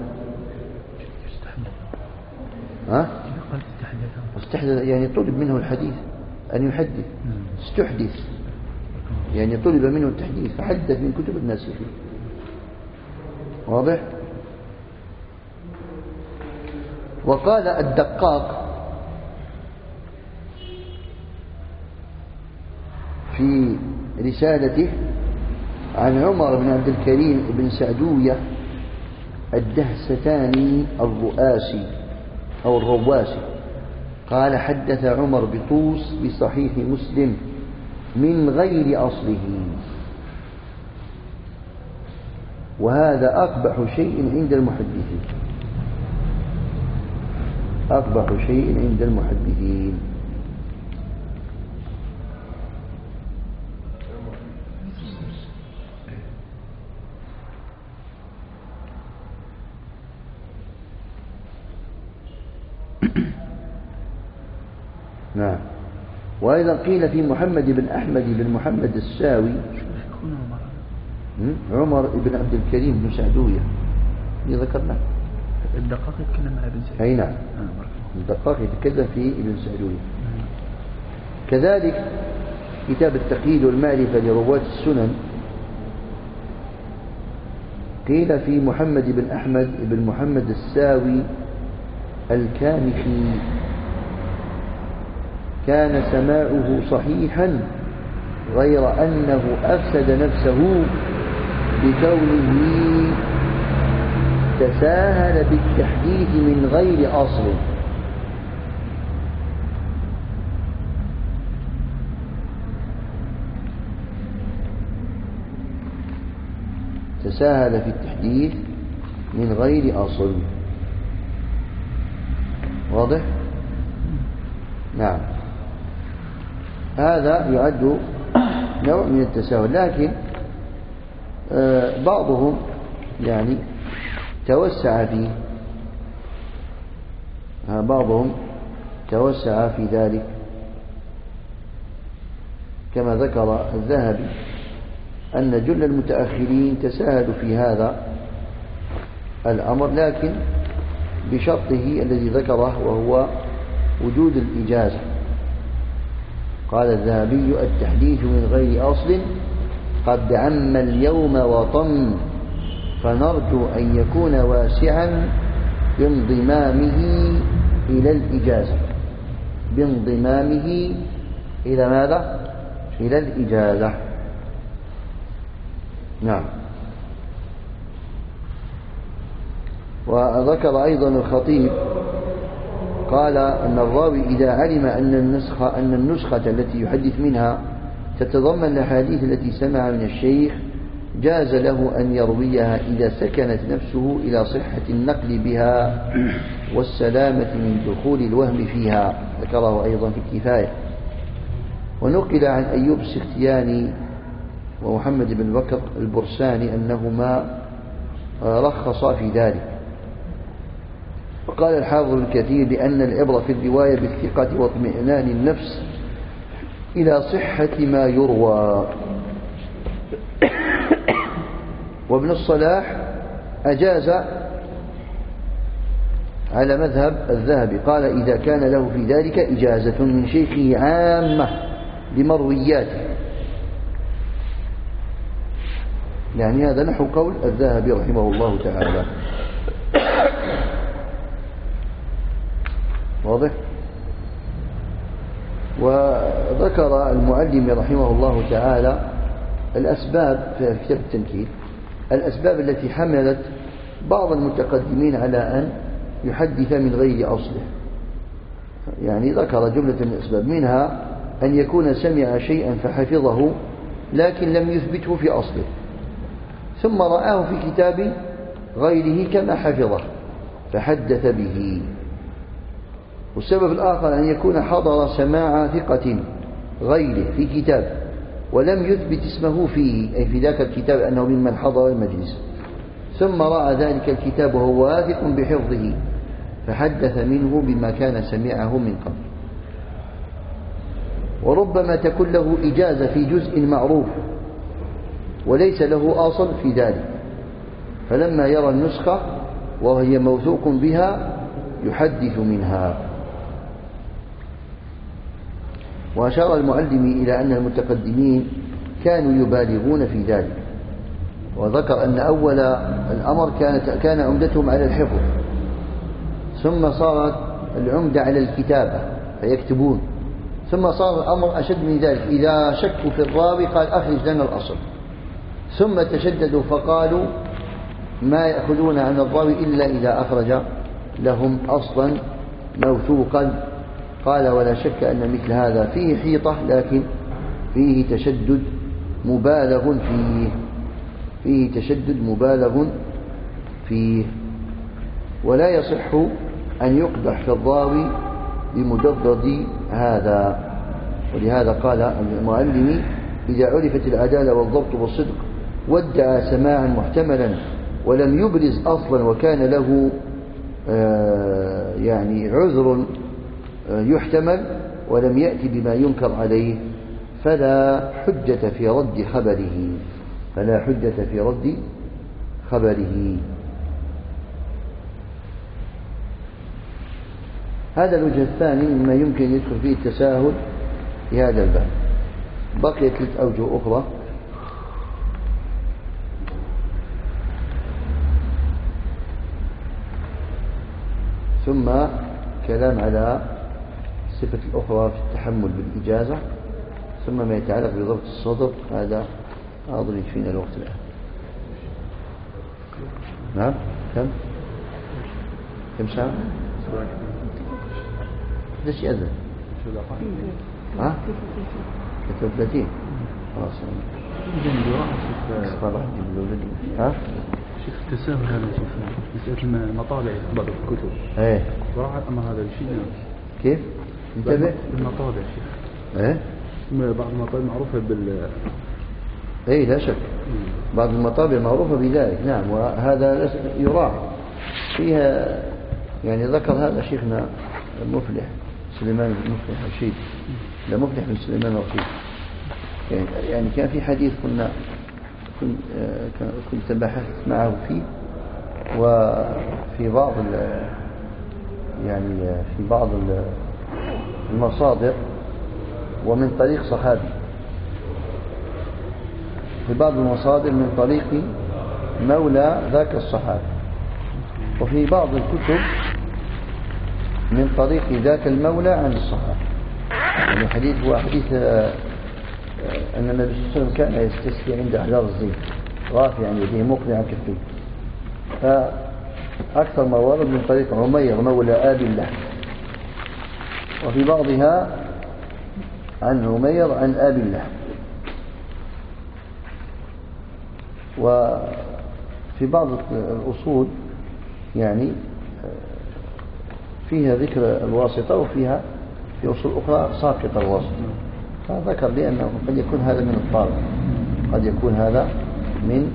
استحدث يعني طلب منه الحديث أن يحدث، استحدث يعني طلب منه التحديث فحدث من كتب الناسخين. واضح؟ وقال الدقاق في رسالته عن عمر بن عبد الكريم بن سعدوية الدهستاني الرؤاسي أو الرواسي، قال حدث عمر بطوس بصحيح مسلم من غير أصله، وهذا أقبح شيء عند المحدثين، أقبح شيء عند المحدثين. نعم. وأيضا قيل في محمد بن أحمد بن محمد الساوي عمر بن عبد الكريم بن سعدوية اللي ذكرناه. الدقاق يتكلم على ابن سعدوية. أي نعم، الدقاق يتكلم في ابن سعدوية. كذلك كتاب التقييد والمعرفة لرواة السنن قيل في محمد بن أحمد بن محمد الساوي الكامخي كان سماعه صحيحا غير أنه أفسد نفسه بكونه تساهل بالتحديث من غير أصل. تساهل في التحديث من غير أصل. واضح؟ نعم. هذا يعد نوع من التساهل، لكن بعضهم يعني توسع فيه، بعضهم توسع في ذلك كما ذكر الذهبي أن جل المتأخرين تساهلوا في هذا الأمر، لكن بشرطه الذي ذكره وهو وجود الإجازة. قال الذهبي التحديث من غير أصل قد عم اليوم وطم، فنرجو أن يكون واسعا بانضمامه إلى الإجازة، بانضمامه إلى ماذا؟ إلى الإجازة. نعم. وذكر أيضا الخطيب قال أن الراوي إذا علم أن النسخة التي يحدث منها تتضمن الأحاديث التي سمع من الشيخ جاز له أن يرويها إذا سكنت نفسه إلى صحة النقل بها والسلامة من دخول الوهم فيها. ذكره أيضا في الكفاية. ونقل عن أيوب السختياني ومحمد بن بكر البرساني أنهما رخصا في ذلك. وقال الحافظ الكثير لأن العبرة في الرواية بالثقة واطمئنان النفس إلى صحة ما يروى. وابن الصلاح أجاز على مذهب الذهبي، قال إذا كان له في ذلك إجازة من شيخه عامة لمروياته، يعني هذا نحو قول الذهبي رحمه الله تعالى. واضح؟ وذكر المعلم رحمه الله تعالى الأسباب في كتاب التنكيل، الأسباب التي حملت بعض المتقدمين على أن يحدث من غير أصله. يعني ذكر جملة من الأسباب، منها أن يكون سمع شيئا فحفظه لكن لم يثبته في أصله، ثم رآه في كتاب غيره كما حفظه فحدث به. والسبب الآخر أن يكون حضر سماع ثقة غيره في كتاب ولم يثبت اسمه فيه، أي في ذاك الكتاب أنه ممن حضر المجلس، ثم رأى ذلك الكتاب وهو واثق بحفظه فحدث منه بما كان سمعه من قبل. وربما تكون له إجازة في جزء معروف وليس له أصل في ذلك، فلما يرى النسخة وهي موثوق بها يحدث منها. وأشار المعلم إلى أن المتقدمين كانوا يبالغون في ذلك، وذكر أن أول الأمر كان عمدتهم على الحفظ، ثم صارت العمدة على الكتابة فيكتبون، ثم صار الأمر أشد من ذلك، إذا شكوا في الراوي قال أخرج لنا الأصل، ثم تشددوا فقالوا ما يأخذون عن الراوي إلا إذا أخرج لهم أصلا موثوقا. قال ولا شك أن مثل هذا فيه حيطة، لكن فيه تشدد مبالغ فيه ولا يصح أن يقدح في الراوي بمجرد هذا. ولهذا قال المعلم إذا عرفت العدالة والضبط والصدق وادعى سماعا محتملا ولم يبرز أصلا وكان له يعني عذر يحتمل ولم يأتي بما ينكر عليه فلا حجة في رد خبره. هذا الوجه الثاني مما يمكن يدخل فيه التساهل في هذا الباب. بقيت 3 أوجه أخرى. ثم كلام على الصفة الأخرى في التحمل بالإجازة، ثم ما يتعلق بضبط الصدر. هذا أظن يكفينا الوقت الآن. نعم كم ساعة؟ ليش يأذن؟ 33 خلاص. شيخ التساهل هذا شيخ مسألة المطابع بعض الكتب. صراحة أما هذا الشيء كيف؟ انتبه المطابع شيخ. بعض المطابع معروفة لا شك. بعض المطابع معروفة بذلك، نعم، وهذا يراعى فيها. يعني ذكر هذا شيخنا المفلح سليمان بن مفلح رشيد، لا مفلح بن سليمان رشيد. يعني كان في حديث كنت بحثت معه فيه، وفي بعض في بعض المصادر ومن طريق صحابي، في بعض المصادر من طريق مولى ذاك الصحابي، وفي بعض الكتب من طريق ذاك المولى عن الصحابة. يعني الحديث هو حديث أن النبي صلى الله عليه وسلم كان يستسقي عند أحجار الزيت رافعا يديه مقنعا كفيه، فأكثر ما ورد من طريق عمير مولى آبي اللحم، وفي بعضها عن عمير عن آبي اللحم. وفي بعض الأصول يعني فيها ذكر الواسطة، وفيها في أصول أخرى ساقط الواسطة. فذكر لي أنه قد يكون هذا من الطابع، قد يكون هذا من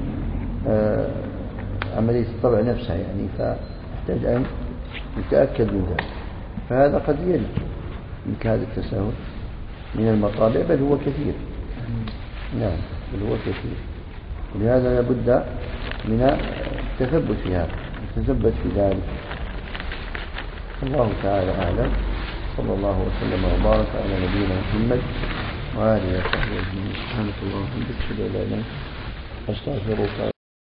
عملية الطبع نفسها، يعني فيحتاج أن يتأكد من ذلك. فهذا قد يجد مثل هذا التساهل من المطابع، بل هو كثير. نعم بل هو كثير، ولهذا لابد من التثبت في هذا، التثبت في ذلك. الله تعالى أعلم. صلى الله وسلم وبارك على نبينا محمد وآله وصحبه أجمعين. سبحانك اللهم وبحمدك أشهد أن لا إله إلا أنت أستغفرك.